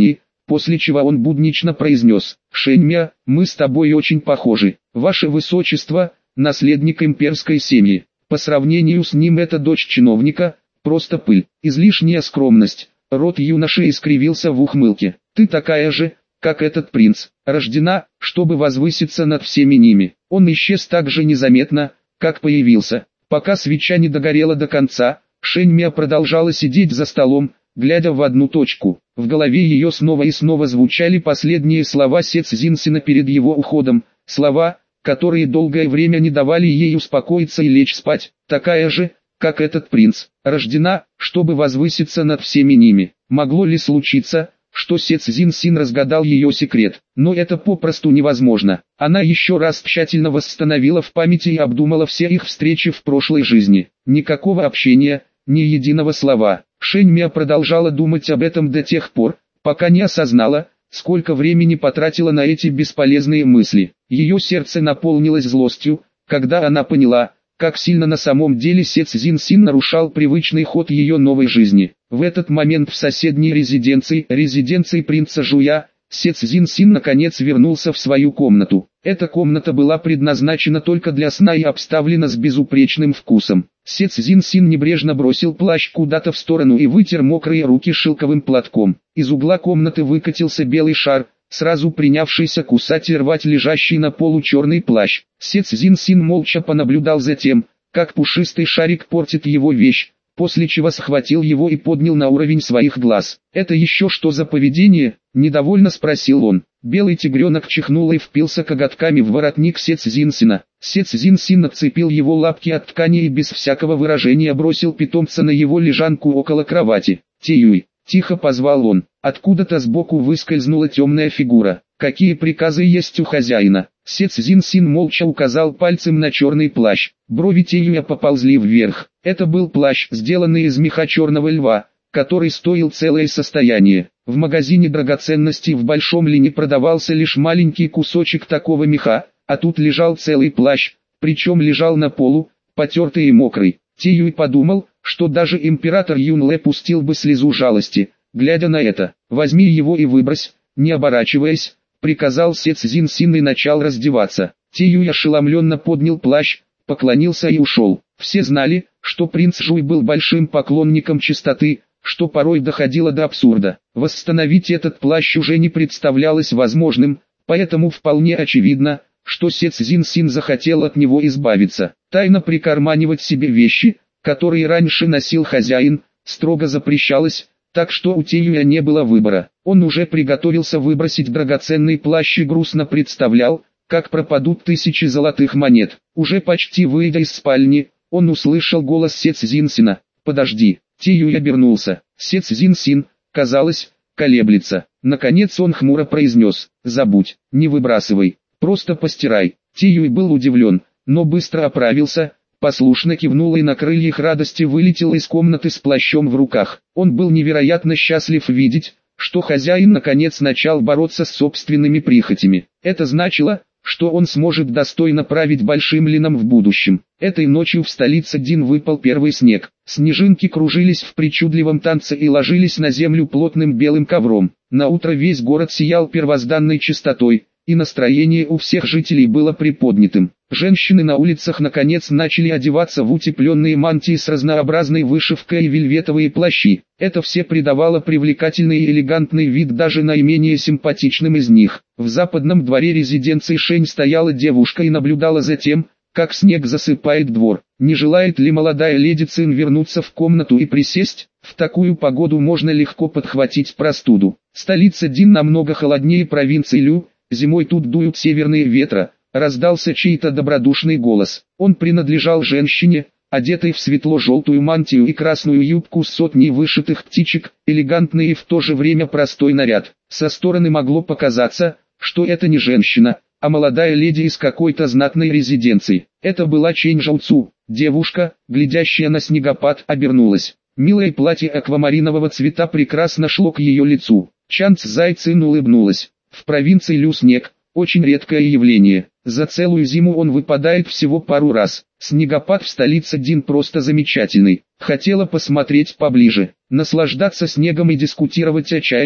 после чего он буднично произнес: «Шэньмя, мы с тобой очень похожи. Ваше Высочество, наследник имперской семьи. По сравнению с ним эта дочь чиновника, просто пыль, излишняя скромность». Рот юноши искривился в ухмылке. «Ты такая же, как этот принц, рождена, чтобы возвыситься над всеми ними». Он исчез так же незаметно, как появился. Пока свеча не догорела до конца, Шэньмя продолжала сидеть за столом, глядя в одну точку. В голове ее снова и снова звучали последние слова Се Цзиньсина перед его уходом, слова, которые долгое время не давали ей успокоиться и лечь спать. Такая же, как этот принц, рождена, чтобы возвыситься над всеми ними. Могло ли случиться, что Се Цзиньсин разгадал ее секрет? Но это попросту невозможно. Она еще раз тщательно восстановила в памяти и обдумала все их встречи в прошлой жизни. Никакого общения, ни единого слова. Шэньмя продолжала думать об этом до тех пор, пока не осознала, сколько времени потратила на эти бесполезные мысли. Ее сердце наполнилось злостью, когда она поняла, как сильно на самом деле Се Цзиньсин нарушал привычный ход ее новой жизни. В этот момент в соседней резиденции, резиденции принца Жуя, Се Цзиньсин наконец вернулся в свою комнату. Эта комната была предназначена только для сна и обставлена с безупречным вкусом. Се Цзиньсин небрежно бросил плащ куда-то в сторону и вытер мокрые руки шелковым платком. Из угла комнаты выкатился белый шар, сразу принявшийся кусать и рвать лежащий на полу черный плащ. Се Цзиньсин молча понаблюдал за тем, как пушистый шарик портит его вещь, после чего схватил его и поднял на уровень своих глаз. «Это еще что за поведение?» – недовольно спросил он. Белый тигренок чихнул и впился коготками в воротник Се Цзиньсина. Се Цзиньсин отцепил его лапки от ткани и без всякого выражения бросил питомца на его лежанку около кровати. «Тиюй!» – тихо позвал он. Откуда-то сбоку выскользнула темная фигура. «Какие приказы есть у хозяина?» Се Цзиньсин молча указал пальцем на черный плащ. Брови Тиюя поползли вверх. Это был плащ, сделанный из меха черного льва, который стоил целое состояние. В магазине драгоценностей в Большом Лине продавался лишь маленький кусочек такого меха, а тут лежал целый плащ, причем лежал на полу, потертый и мокрый. Тиюй подумал, что даже император Юнле пустил бы слезу жалости, глядя на это. «Возьми его и выбрось», не оборачиваясь, приказал Се Цзиньсин и начал раздеваться. Тиюй ошеломленно поднял плащ, поклонился и ушел. Все знали, что принц Жуй был большим поклонником чистоты, что порой доходило до абсурда. Восстановить этот плащ уже не представлялось возможным, поэтому вполне очевидно, что Се Цзиньсин захотел от него избавиться. Тайно прикарманивать себе вещи, которые раньше носил хозяин, строго запрещалось, так что у Тиюя не было выбора. Он уже приготовился выбросить драгоценный плащ и грустно представлял, как пропадут тысячи золотых монет. Уже почти выйдя из спальни, он услышал голос Се Цзиньсина. «Подожди». Тиюй обернулся. Се Цзиньсин, казалось, колеблется. Наконец он хмуро произнес: «Забудь, не выбрасывай, просто постирай». Тиюй был удивлен, но быстро оправился, послушно кивнул и на крыльях радости вылетел из комнаты с плащом в руках. Он был невероятно счастлив видеть, что хозяин наконец начал бороться с собственными прихотями. Это значило, что он сможет достойно править Большим Лином в будущем. Этой ночью в столице Дин выпал первый снег. Снежинки кружились в причудливом танце и ложились на землю плотным белым ковром. Наутро весь город сиял первозданной чистотой, и настроение у всех жителей было приподнятым. Женщины на улицах наконец начали одеваться в утепленные мантии с разнообразной вышивкой и вельветовые плащи. Это все придавало привлекательный и элегантный вид даже наименее симпатичным из них. В западном дворе резиденции Шэнь стояла девушка и наблюдала за тем, как снег засыпает двор. Не желает ли молодая леди Цин вернуться в комнату и присесть? В такую погоду можно легко подхватить простуду. Столица Дин намного холоднее провинции Лю, зимой тут дуют северные ветра. Раздался чей-то добродушный голос. Он принадлежал женщине, одетой в светло-желтую мантию и красную юбку с сотней вышитых птичек, элегантный и в то же время простой наряд. Со стороны могло показаться, что это не женщина, а молодая леди из какой-то знатной резиденции. Это была Чэнь Жоуцу. Девушка, глядящая на снегопад, обернулась. Милое платье аквамаринового цвета прекрасно шло к ее лицу. Чан Цзай Цин улыбнулась. В провинции Лю снег – очень редкое явление. За целую зиму он выпадает всего пару раз. Снегопад в столице Дин просто замечательный. Хотела посмотреть поближе, наслаждаться снегом и дискутировать о чае,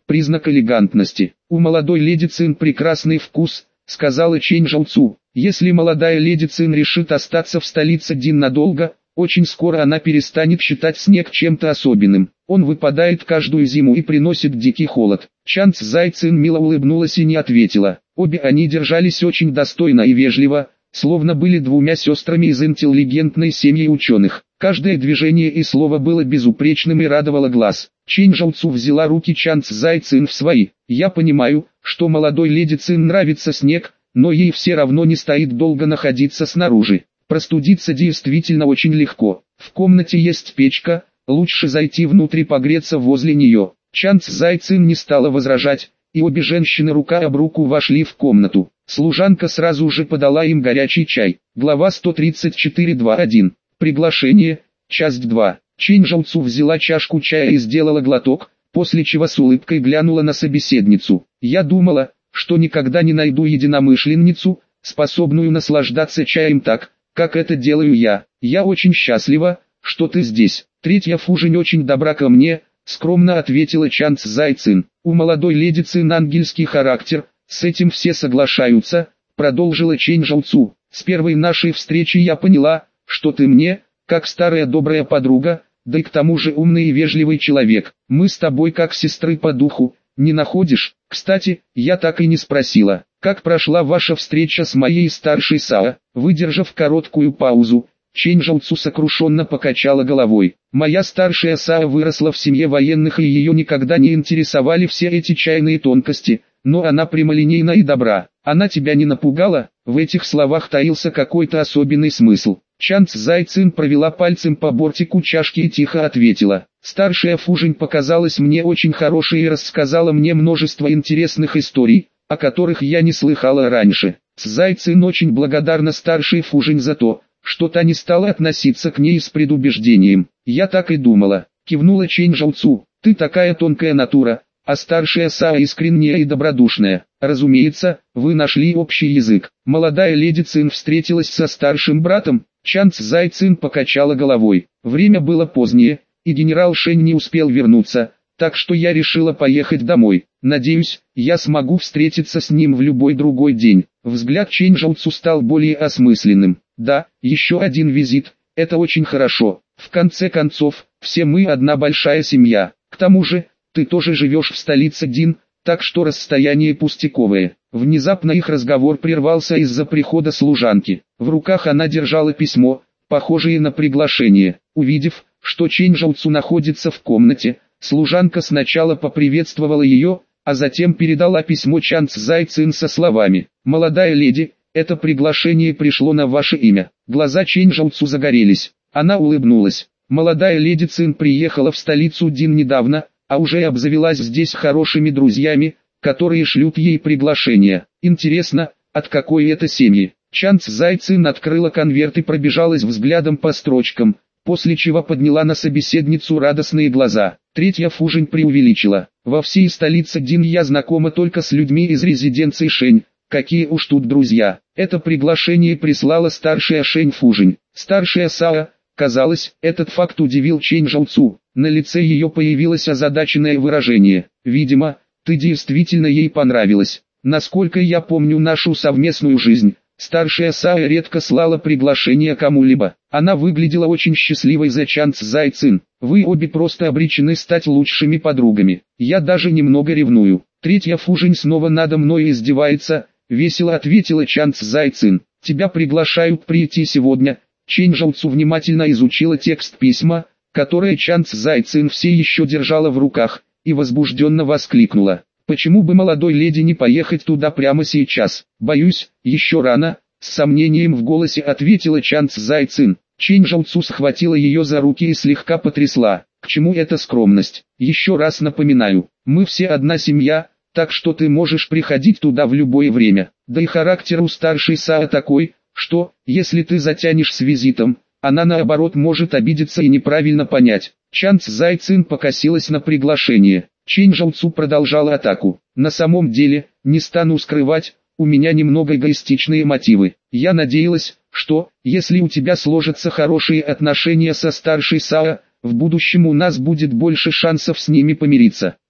признак элегантности. У молодой леди Цин прекрасный вкус, сказала Чэнь Жоуцу. Если молодая леди Цин решит остаться в столице Дин надолго, очень скоро она перестанет считать снег чем-то особенным. Он выпадает каждую зиму и приносит дикий холод. Чан Цзай Цин мило улыбнулась и не ответила. Обе они держались очень достойно и вежливо, словно были двумя сестрами из интеллигентной семьи ученых. Каждое движение и слово было безупречным и радовало глаз. Чэнь Жоуцу взяла руки Чан Цзай Цин в свои. «Я понимаю, что молодой леди Цин нравится снег, но ей все равно не стоит долго находиться снаружи. Простудиться действительно очень легко. В комнате есть печка, лучше зайти внутрь и погреться возле нее». Чан Цзай Цин не стала возражать, и обе женщины рука об руку вошли в комнату. Служанка сразу же подала им горячий чай. Глава сто тридцать четыре два один. Приглашение. Часть два. Чэнь Жоуцу взяла чашку чая и сделала глоток, после чего с улыбкой глянула на собеседницу. «Я думала, что никогда не найду единомышленницу, способную наслаждаться чаем так, как это делаю я. Я очень счастлива, что ты здесь». «Третья Фужень очень добра ко мне», — скромно ответила Чан Цзай Цин. «У молодой леди Цин ангельский характер, с этим все соглашаются», — продолжила Чэнь Жоуцу. «С первой нашей встречи я поняла, что ты мне, как старая добрая подруга, да и к тому же умный и вежливый человек. Мы с тобой как сестры по духу, не находишь? Кстати, я так и не спросила, как прошла ваша встреча с моей старшей Сао?» Выдержав короткую паузу, Чэнь Жоуцу сокрушенно покачала головой. «Моя старшая Сао выросла в семье военных, и ее никогда не интересовали все эти чайные тонкости, но она прямолинейна и добра. Она тебя не напугала?» В этих словах таился какой-то особенный смысл. Чан Цзай Цин провела пальцем по бортику чашки и тихо ответила. «Старшая Фужень показалась мне очень хорошей и рассказала мне множество интересных историй, о которых я не слыхала раньше. Цзай Цин очень благодарна старшей Фужень за то, что та не стала относиться к ней с предубеждением». «Я так и думала», — кивнула Чэнь Жоуцу. «Ты такая тонкая натура, а старшая Сао искренняя и добродушная. Разумеется, вы нашли общий язык». Молодая леди Цин встретилась со старшим братом. Чан Цзай Цин покачала головой. «Время было позднее, и генерал Шэнь не успел вернуться, так что я решила поехать домой. Надеюсь, я смогу встретиться с ним в любой другой день». Взгляд Чэнь Жоуцу стал более осмысленным. «Да, еще один визит, это очень хорошо. В конце концов, все мы одна большая семья. К тому же, ты тоже живешь в столице Дин, так что расстояние пустяковое». Внезапно их разговор прервался из-за прихода служанки. В руках она держала письмо, похожее на приглашение. Увидев, что Чэнь Жоуцу находится в комнате, служанка сначала поприветствовала ее, а затем передала письмо Чан Цзай Цин со словами: «Молодая леди, это приглашение пришло на ваше имя». Глаза Чэнь Жоуцу загорелись. Она улыбнулась. Молодая леди Цин приехала в столицу Дин недавно, а уже обзавелась здесь хорошими друзьями, которые шлют ей приглашения. Интересно, от какой это семьи? Чан Цзай Цин открыла конверт и пробежалась взглядом по строчкам, после чего подняла на собеседницу радостные глаза. Третья Фужень преувеличила. «Во всей столице Дин я знакома только с людьми из резиденции Шэнь. Какие уж тут друзья». Это приглашение прислала старшая Шэнь Фужень. Старшая Сао. Казалось, этот факт удивил Чэнь Жоуцу. На лице ее появилось озадаченное выражение. «Видимо, ты действительно ей понравилась. Насколько я помню нашу совместную жизнь, старшая Сао редко слала приглашение кому-либо. Она выглядела очень счастливой за Чан Цзай Цин. Вы обе просто обречены стать лучшими подругами. Я даже немного ревную». Третья Фужень снова надо мной издевается, весело ответила Чан Цзай Цин. «Тебя приглашают прийти сегодня». Чэнь Жоуцу внимательно изучила текст письма, которое Чан Цзай Цин все еще держала в руках, и возбужденно воскликнула: «Почему бы молодой леди не поехать туда прямо сейчас?» «Боюсь, еще рано», — с сомнением в голосе ответила Чан Цзай Цин. Чэнь Жоуцу схватила ее за руки и слегка потрясла. «К чему эта скромность? Еще раз напоминаю, мы все одна семья, так что ты можешь приходить туда в любое время. Да и характер у старшей Сао такой, что, если ты затянешь с визитом, она наоборот может обидеться и неправильно понять». Чан Цзай Цин покосилась на приглашение. Чэнь Жоуцу продолжала атаку. «На самом деле, не стану скрывать, у меня немного эгоистичные мотивы. Я надеялась, что, если у тебя сложатся хорошие отношения со старшей Сао, в будущем у нас будет больше шансов с ними помириться.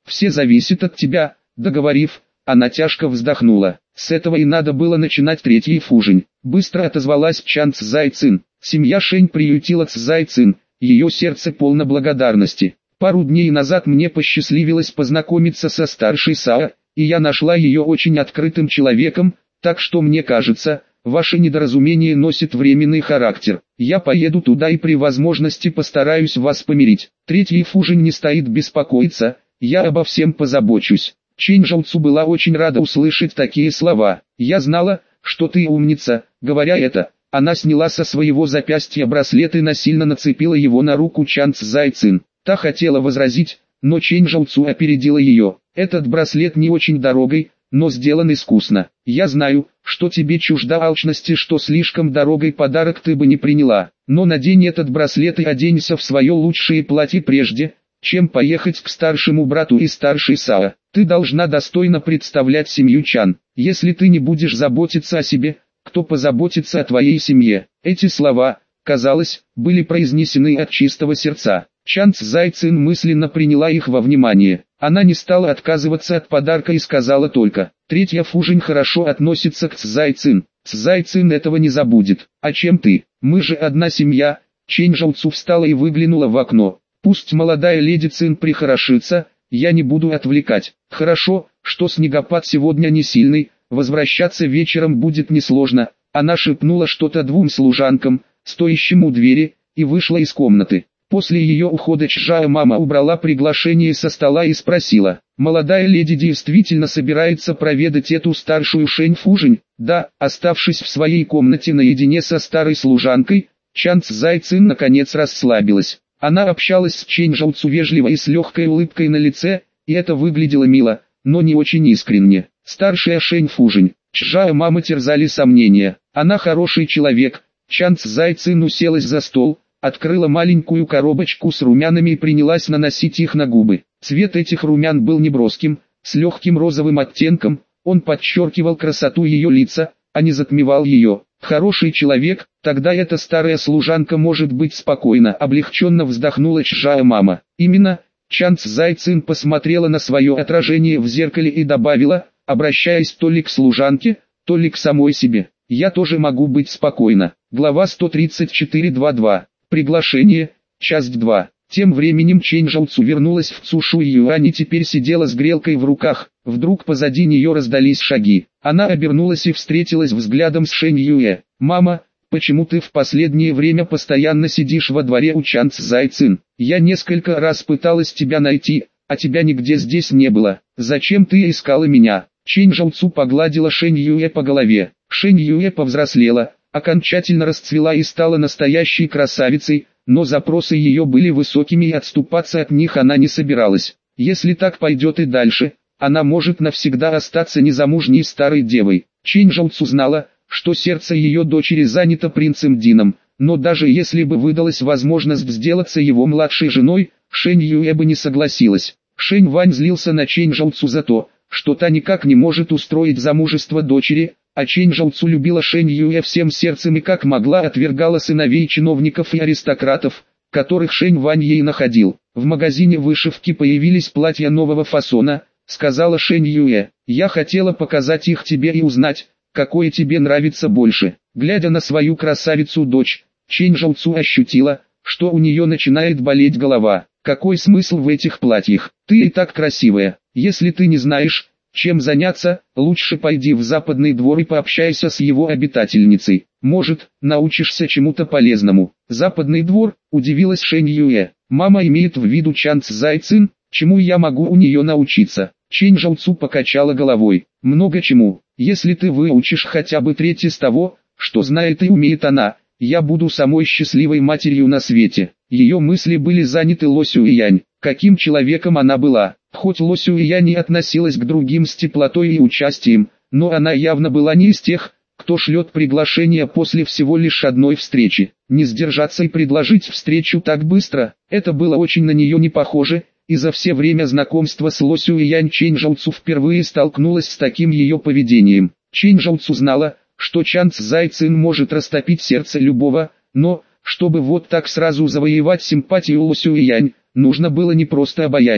Все зависит от тебя. Договорив, она тяжко вздохнула. С этого и надо было начинать третий фужень. Быстро отозвалась Чан Цзай Цин. Семья Шэнь приютила Цзай Цин. Ее сердце полно благодарности. Пару дней назад мне посчастливилось познакомиться со старшей Сао, и я нашла ее очень открытым человеком, так что мне кажется, ваше недоразумение носит временный характер. Я поеду туда и при возможности постараюсь вас помирить. Третий фужень не стоит беспокоиться, я обо всем позабочусь. Чэнь Жоуцу была очень рада услышать такие слова. Я знала, что ты умница. Говоря это, она сняла со своего запястья браслет и насильно нацепила его на руку Чан Цзай Цин. Та хотела возразить, но Чэнь Жоуцу опередила ее. Этот браслет не очень дорогой, но сделан искусно. Я знаю, что тебе чужда алчности, что слишком дорогой подарок ты бы не приняла. Но надень этот браслет и оденься в свое лучшее платье прежде, чем поехать к старшему брату и старшей Сао. Ты должна достойно представлять семью Чан. Если ты не будешь заботиться о себе, кто позаботится о твоей семье? Эти слова, казалось, были произнесены от чистого сердца. Чан Цзай Цин мысленно приняла их во внимание. Она не стала отказываться от подарка и сказала только: «Третья фужень хорошо относится к Цзай Цин. Цзай Цин этого не забудет. А чем ты? Мы же одна семья». Чэнь Жоуцу встала и выглянула в окно. «Пусть молодая леди Цин прихорошится, я не буду отвлекать. Хорошо, что снегопад сегодня не сильный, возвращаться вечером будет несложно». Она шепнула что-то двум служанкам, стоящим у двери, и вышла из комнаты. После ее ухода чжая мама убрала приглашение со стола и спросила: «Молодая леди действительно собирается проведать эту старшую Шэнь фужень?» Да. Оставшись в своей комнате наедине со старой служанкой, Чан Цзай Цин наконец расслабилась. Она общалась с Чэнь Жоуцу вежливо и с легкой улыбкой на лице, и это выглядело мило, но не очень искренне. Старшая Шэнь фужень. Чжая мама терзали сомнения. Она хороший человек. Чан Цзай Цин уселась за стол, открыла маленькую коробочку с румянами и принялась наносить их на губы. Цвет этих румян был неброским, с легким розовым оттенком, он подчеркивал красоту ее лица, а не затмевал ее. Хороший человек, тогда эта старая служанка может быть спокойна, облегченно вздохнула чжая мама. Именно. Чан Цзай Цин посмотрела на свое отражение в зеркале и добавила, обращаясь то ли к служанке, то ли к самой себе: «Я тоже могу быть спокойна». Глава сто тридцать четыре двадцать два. Приглашение. Часть два. Тем временем Чэнь Жоуцу вернулась в Цушу Юань и теперь сидела с грелкой в руках. Вдруг позади нее раздались шаги. Она обернулась и встретилась взглядом с Шэнь Юэ. «Мама, почему ты в последнее время постоянно сидишь во дворе у Чан Цзай Цин? Я несколько раз пыталась тебя найти, а тебя нигде здесь не было. Зачем ты искала меня?» Чэнь Жоуцу погладила Шэнь Юэ по голове. Шэнь Юэ повзрослела, окончательно расцвела и стала настоящей красавицей, но запросы ее были высокими и отступаться от них она не собиралась. Если так пойдет и дальше, она может навсегда остаться незамужней старой девой. Чэнь Жоуцу знала, что сердце ее дочери занято принцем Дином, но даже если бы выдалась возможность сделаться его младшей женой, Шэнь Юэ бы не согласилась. Шэнь Вань злился на Чэнь Жоуцу за то, что та никак не может устроить замужество дочери, а Чэнь Жоуцу любила Шэнь Юэ всем сердцем и как могла отвергала сыновей чиновников и аристократов, которых Шэнь Вань ей находил. В магазине вышивки появились платья нового фасона, сказала Шэнь Юэ. «Я хотела показать их тебе и узнать, какое тебе нравится больше». Глядя на свою красавицу-дочь, Чэнь Жоуцу ощутила, что у нее начинает болеть голова. Какой смысл в этих платьях? Ты и так красивая. Если ты не знаешь, чем заняться, лучше пойди в западный двор и пообщайся с его обитательницей. Может, научишься чему-то полезному. Западный двор, удивилась Шэнь Юэ. Мама имеет в виду Чан Цзай Цин, чему я могу у нее научиться? Чэнь Жоуцу покачала головой. Много чему. Если ты выучишь хотя бы треть из того, что знает и умеет она, я буду самой счастливой матерью на свете. Ее мысли были заняты Ло Сюэянь. Каким человеком она была? Хоть Ло Сюэянь и относилась к другим с теплотой и участием, но она явно была не из тех, кто шлет приглашение после всего лишь одной встречи. Не сдержаться и предложить встречу так быстро, это было очень на нее не похоже, и за все время знакомства с Ло Сюэянь Чэнь Жоуцу впервые столкнулась с таким ее поведением. Чэнь Жоуцу знала, что Чан Цзай Цин может растопить сердце любого, но, чтобы вот так сразу завоевать симпатию Ло Сюэянь, нужно было не просто обаяние,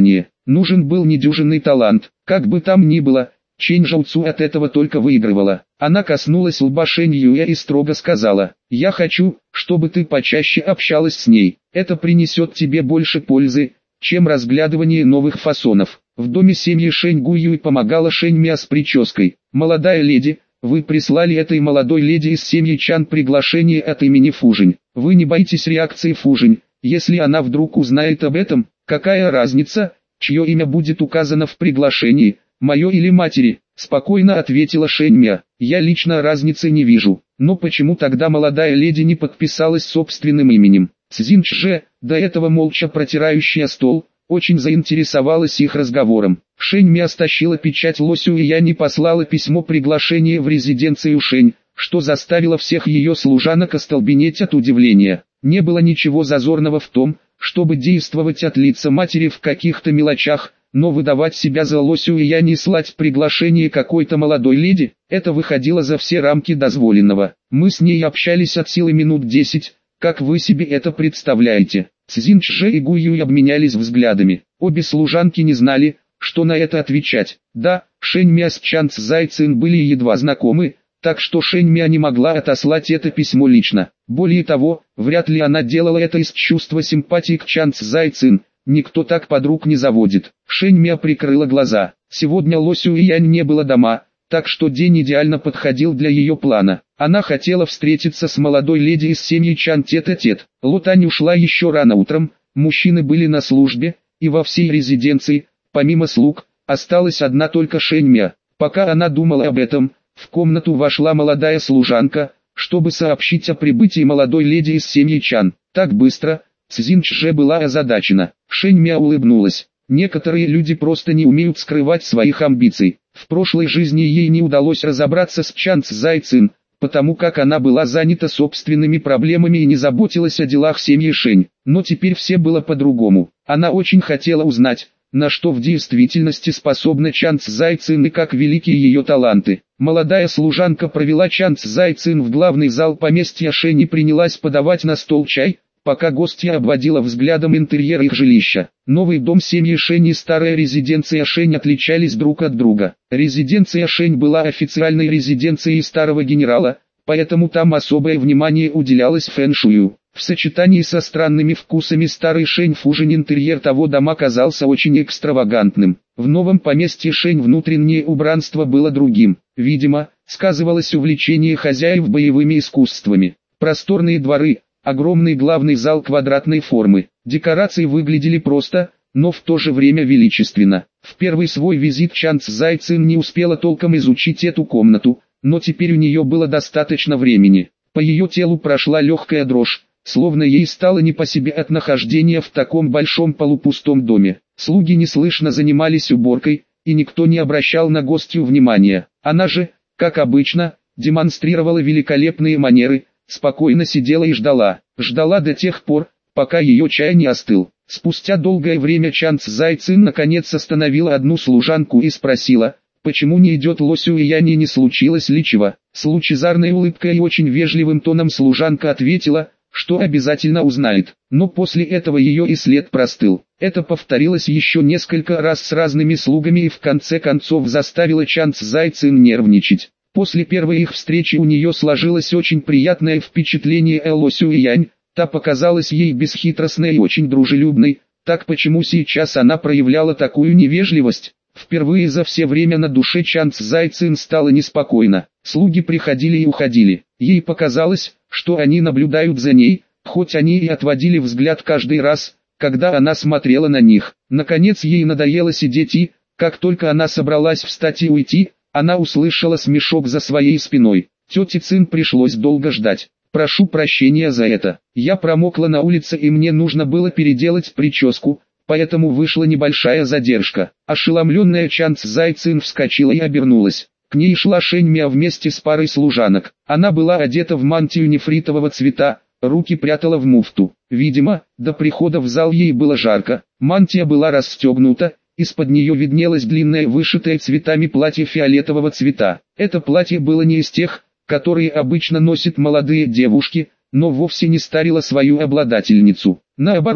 Нужен был недюжинный талант. Как бы там ни было, Чэнь Жоуцу от этого только выигрывала. Она коснулась лба Шэнь Юя и строго сказала: «Я хочу, чтобы ты почаще общалась с ней. Это принесет тебе больше пользы, чем разглядывание новых фасонов». В доме семьи Шэнь Гуюй помогала Шэнь Мя с прической. «Молодая леди, вы прислали этой молодой леди из семьи Чан приглашение от имени Фужинь. Вы не боитесь реакции Фужинь, если она вдруг узнает об этом? Какая разница, чье имя будет указано в приглашении, мое или матери?» Спокойно ответила Шэнь Мя. «Я лично разницы не вижу. Но почему тогда молодая леди не подписалась собственным именем?» Цзин Чже, до этого молча протирающая стол, очень заинтересовалась их разговором. Шэнь Мя стащила печать Лосю и Янь и послала письмо приглашения в резиденцию Шэнь, что заставило всех ее служанок остолбенеть от удивления. Не было ничего зазорного в том, чтобы действовать от лица матери в каких-то мелочах, но выдавать себя за Лосю и Янь и слать приглашение какой-то молодой леди, это выходило за все рамки дозволенного. Мы с ней общались от силы минут десять, как вы себе это представляете? Цзин Чже и Гу Юй обменялись взглядами. Обе служанки не знали, что на это отвечать. Да, Шэнь Мя с Чан Цзай Цин были едва знакомы, так что Шэнь Мя не могла отослать это письмо лично. Более того, вряд ли она делала это из чувства симпатии к Чан Цзай Цин. Никто так подруг не заводит. Шэнь Мя прикрыла глаза. Сегодня Лосю и Янь не было дома, так что день идеально подходил для ее плана. Она хотела встретиться с молодой леди из семьи Чан тет-а-тет. Лотань ушла еще рано утром, мужчины были на службе, и во всей резиденции, помимо слуг, осталась одна только Шэнь Мя. Пока она думала об этом, в комнату вошла молодая служанка, чтобы сообщить о прибытии молодой леди из семьи Чан. Так быстро, Цзин Чже была озадачена. Шэнь Мя улыбнулась. Некоторые люди просто не умеют скрывать своих амбиций. В прошлой жизни ей не удалось разобраться с Чан Цзай Цин, потому как она была занята собственными проблемами и не заботилась о делах семьи Шэнь. Но теперь все было по-другому. Она очень хотела узнать, на что в действительности способна Чан Цзай Цин и как велики ее таланты. Молодая служанка провела Чан Цзай Цин в главный зал поместья Шэнь и принялась подавать на стол чай, пока гостья обводила взглядом интерьер их жилища. Новый дом семьи Шэнь и старая резиденция Шэнь отличались друг от друга. Резиденция Шэнь была официальной резиденцией старого генерала, поэтому там особое внимание уделялось фэн-шую. В сочетании со странными вкусами старый Шэнь Фужинь интерьер того дома казался очень экстравагантным. В новом поместье Шэнь внутреннее убранство было другим. Видимо, сказывалось увлечение хозяев боевыми искусствами. Просторные дворы, огромный главный зал квадратной формы. Декорации выглядели просто, но в то же время величественно. В первый свой визит Чан Цзай Цин не успела толком изучить эту комнату, но теперь у нее было достаточно времени. По ее телу прошла легкая дрожь, словно ей стало не по себе от нахождения в таком большом полупустом доме. Слуги неслышно занимались уборкой, и никто не обращал на гостью внимания. Она же, как обычно, демонстрировала великолепные манеры, спокойно сидела и ждала. Ждала до тех пор, пока ее чай не остыл. Спустя долгое время Чан Цзай Цин наконец остановила одну служанку и спросила, почему не идет Лосю и Янь и не случилось ли чего. С лучезарной улыбкой и очень вежливым тоном служанка ответила, что обязательно узнает. Но после этого ее и след простыл. Это повторилось еще несколько раз с разными слугами и в конце концов заставило Чан Цзай Цин нервничать. После первой их встречи у нее сложилось очень приятное впечатление о Лосю и Янь, та показалась ей бесхитростной и очень дружелюбной, так почему сейчас она проявляла такую невежливость? Впервые за все время на душе Чан Цзай Цин стало неспокойно. Слуги приходили и уходили. Ей показалось, что они наблюдают за ней, хоть они и отводили взгляд каждый раз, когда она смотрела на них. Наконец ей надоело сидеть и, как только она собралась встать и уйти, она услышала смешок за своей спиной. Тете Цин пришлось долго ждать. «Прошу прощения за это. Я промокла на улице и мне нужно было переделать прическу, поэтому вышла небольшая задержка». Ошеломленная Чан Цзай Цин вскочила и обернулась. К ней шла Шэнь Мя вместе с парой служанок. Она была одета в мантию нефритового цвета, руки прятала в муфту. Видимо, до прихода в зал ей было жарко. Мантия была расстегнута, из-под нее виднелось длинное вышитое цветами платье фиолетового цвета. Это платье было не из тех, которые обычно носят молодые девушки, но вовсе не старило свою обладательницу. Наоборот,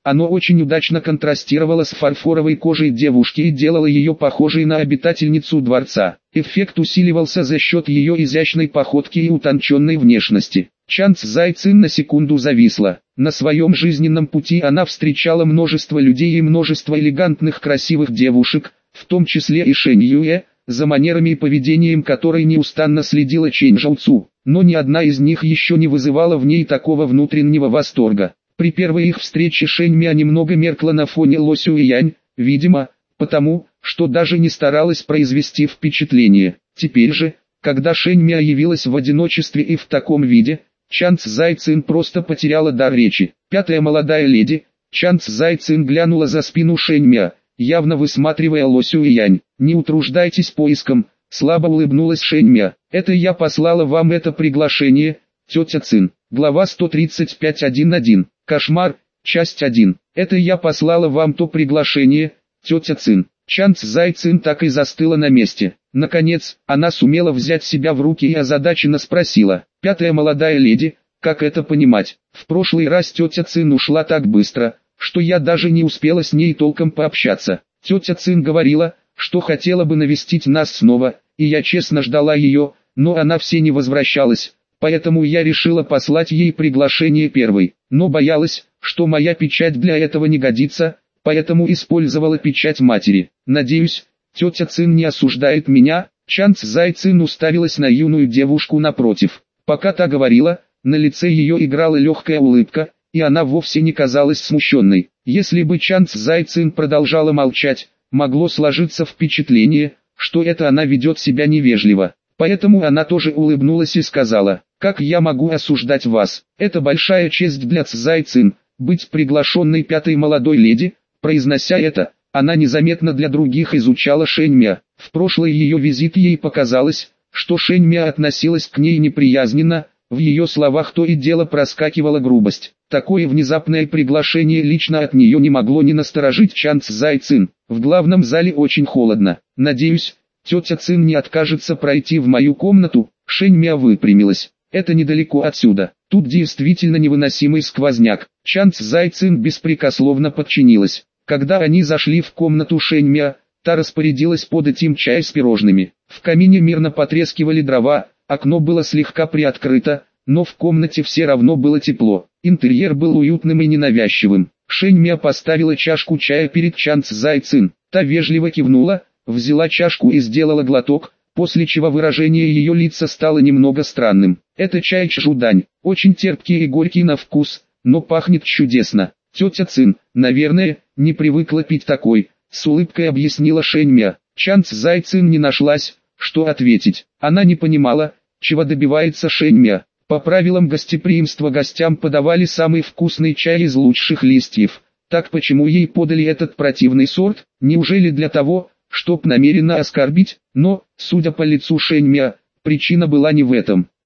Оно очень удачно контрастировало с фарфоровой кожей девушки и делало ее похожей на обитательницу дворца. Эффект усиливался за счет ее изящной походки и утонченной внешности. Чан Цзай Цин на секунду зависла. На своем жизненном пути она встречала множество людей и множество элегантных красивых девушек, в том числе и Шэнь Юэ, за манерами и поведением которой неустанно следила Чэнь Жаоцу, но ни одна из них еще не вызывала в ней такого внутреннего восторга. При первой их встрече Шэнь Мя немного меркла на фоне Ло Сюэянь, видимо, потому, что даже не старалась произвести впечатление. Теперь же, когда Шэнь Мя явилась в одиночестве и в таком виде, Чан Цзай Цин просто потеряла дар речи. Пятая молодая леди, Чан Цзай Цин глянула за спину Шэнь Мя, явно высматривая Ло Сюэянь. «Не утруждайтесь поиском», — слабо улыбнулась Шэнь Мя. «Это я послала вам это приглашение, тетя Цин». Глава сто тридцать пять точка один точка один. Кошмар, часть один. «Это я послала вам то приглашение, тетя Цин». Чан Цзай Цин так и застыла на месте. Наконец, она сумела взять себя в руки и озадаченно спросила: «Пятая молодая леди, как это понимать? В прошлый раз тетя Цин ушла так быстро, что я даже не успела с ней толком пообщаться. Тетя Цин говорила, что хотела бы навестить нас снова, и я честно ждала ее, но она все не возвращалась, поэтому я решила послать ей приглашение первой, но боялась, что моя печать для этого не годится, поэтому использовала печать матери. Надеюсь, тетя Цин не осуждает меня». Чан Цзай Цин уставилась на юную девушку напротив. Пока та говорила, на лице ее играла легкая улыбка, и она вовсе не казалась смущенной. Если бы Чан Цзай Цин продолжала молчать, могло сложиться впечатление, что это она ведет себя невежливо. Поэтому она тоже улыбнулась и сказала: «Как я могу осуждать вас? Это большая честь для Цзай Цин, быть приглашенной пятой молодой леди». Произнося это, она незаметно для других изучала Шэнь Мя. В прошлый ее визит ей показалось, что Шэнь Мя относилась к ней неприязненно, в ее словах то и дело проскакивала грубость. Такое внезапное приглашение лично от нее не могло не насторожить Чан Цзай Цин. «В главном зале очень холодно. Надеюсь, тетя Цин не откажется пройти в мою комнату». Шэнь Мя выпрямилась. «Это недалеко отсюда. Тут действительно невыносимый сквозняк». Чан Цзай Цин беспрекословно подчинилась. Когда они зашли в комнату Шэнь Мя, та распорядилась подать им чай с пирожными. В камине мирно потрескивали дрова, окно было слегка приоткрыто, но в комнате все равно было тепло. Интерьер был уютным и ненавязчивым. Шэнь Мя поставила чашку чая перед Чан Цзай Цин. Та вежливо кивнула, взяла чашку и сделала глоток, после чего выражение ее лица стало немного странным. «Это чай Чжудань, очень терпкий и горький на вкус, но пахнет чудесно. Тетя Цин, наверное, не привыкла пить такой», — с улыбкой объяснила Шэнь Мя. Чан Цзай Цин не нашлась, что ответить. Она не понимала, чего добивается Шэнь Мя. По правилам гостеприимства гостям подавали самый вкусный чай из лучших листьев. Так почему ей подали этот противный сорт? Неужели для того, чтоб намеренно оскорбить? Но, судя по лицу Шэнь Мя, причина была не в этом.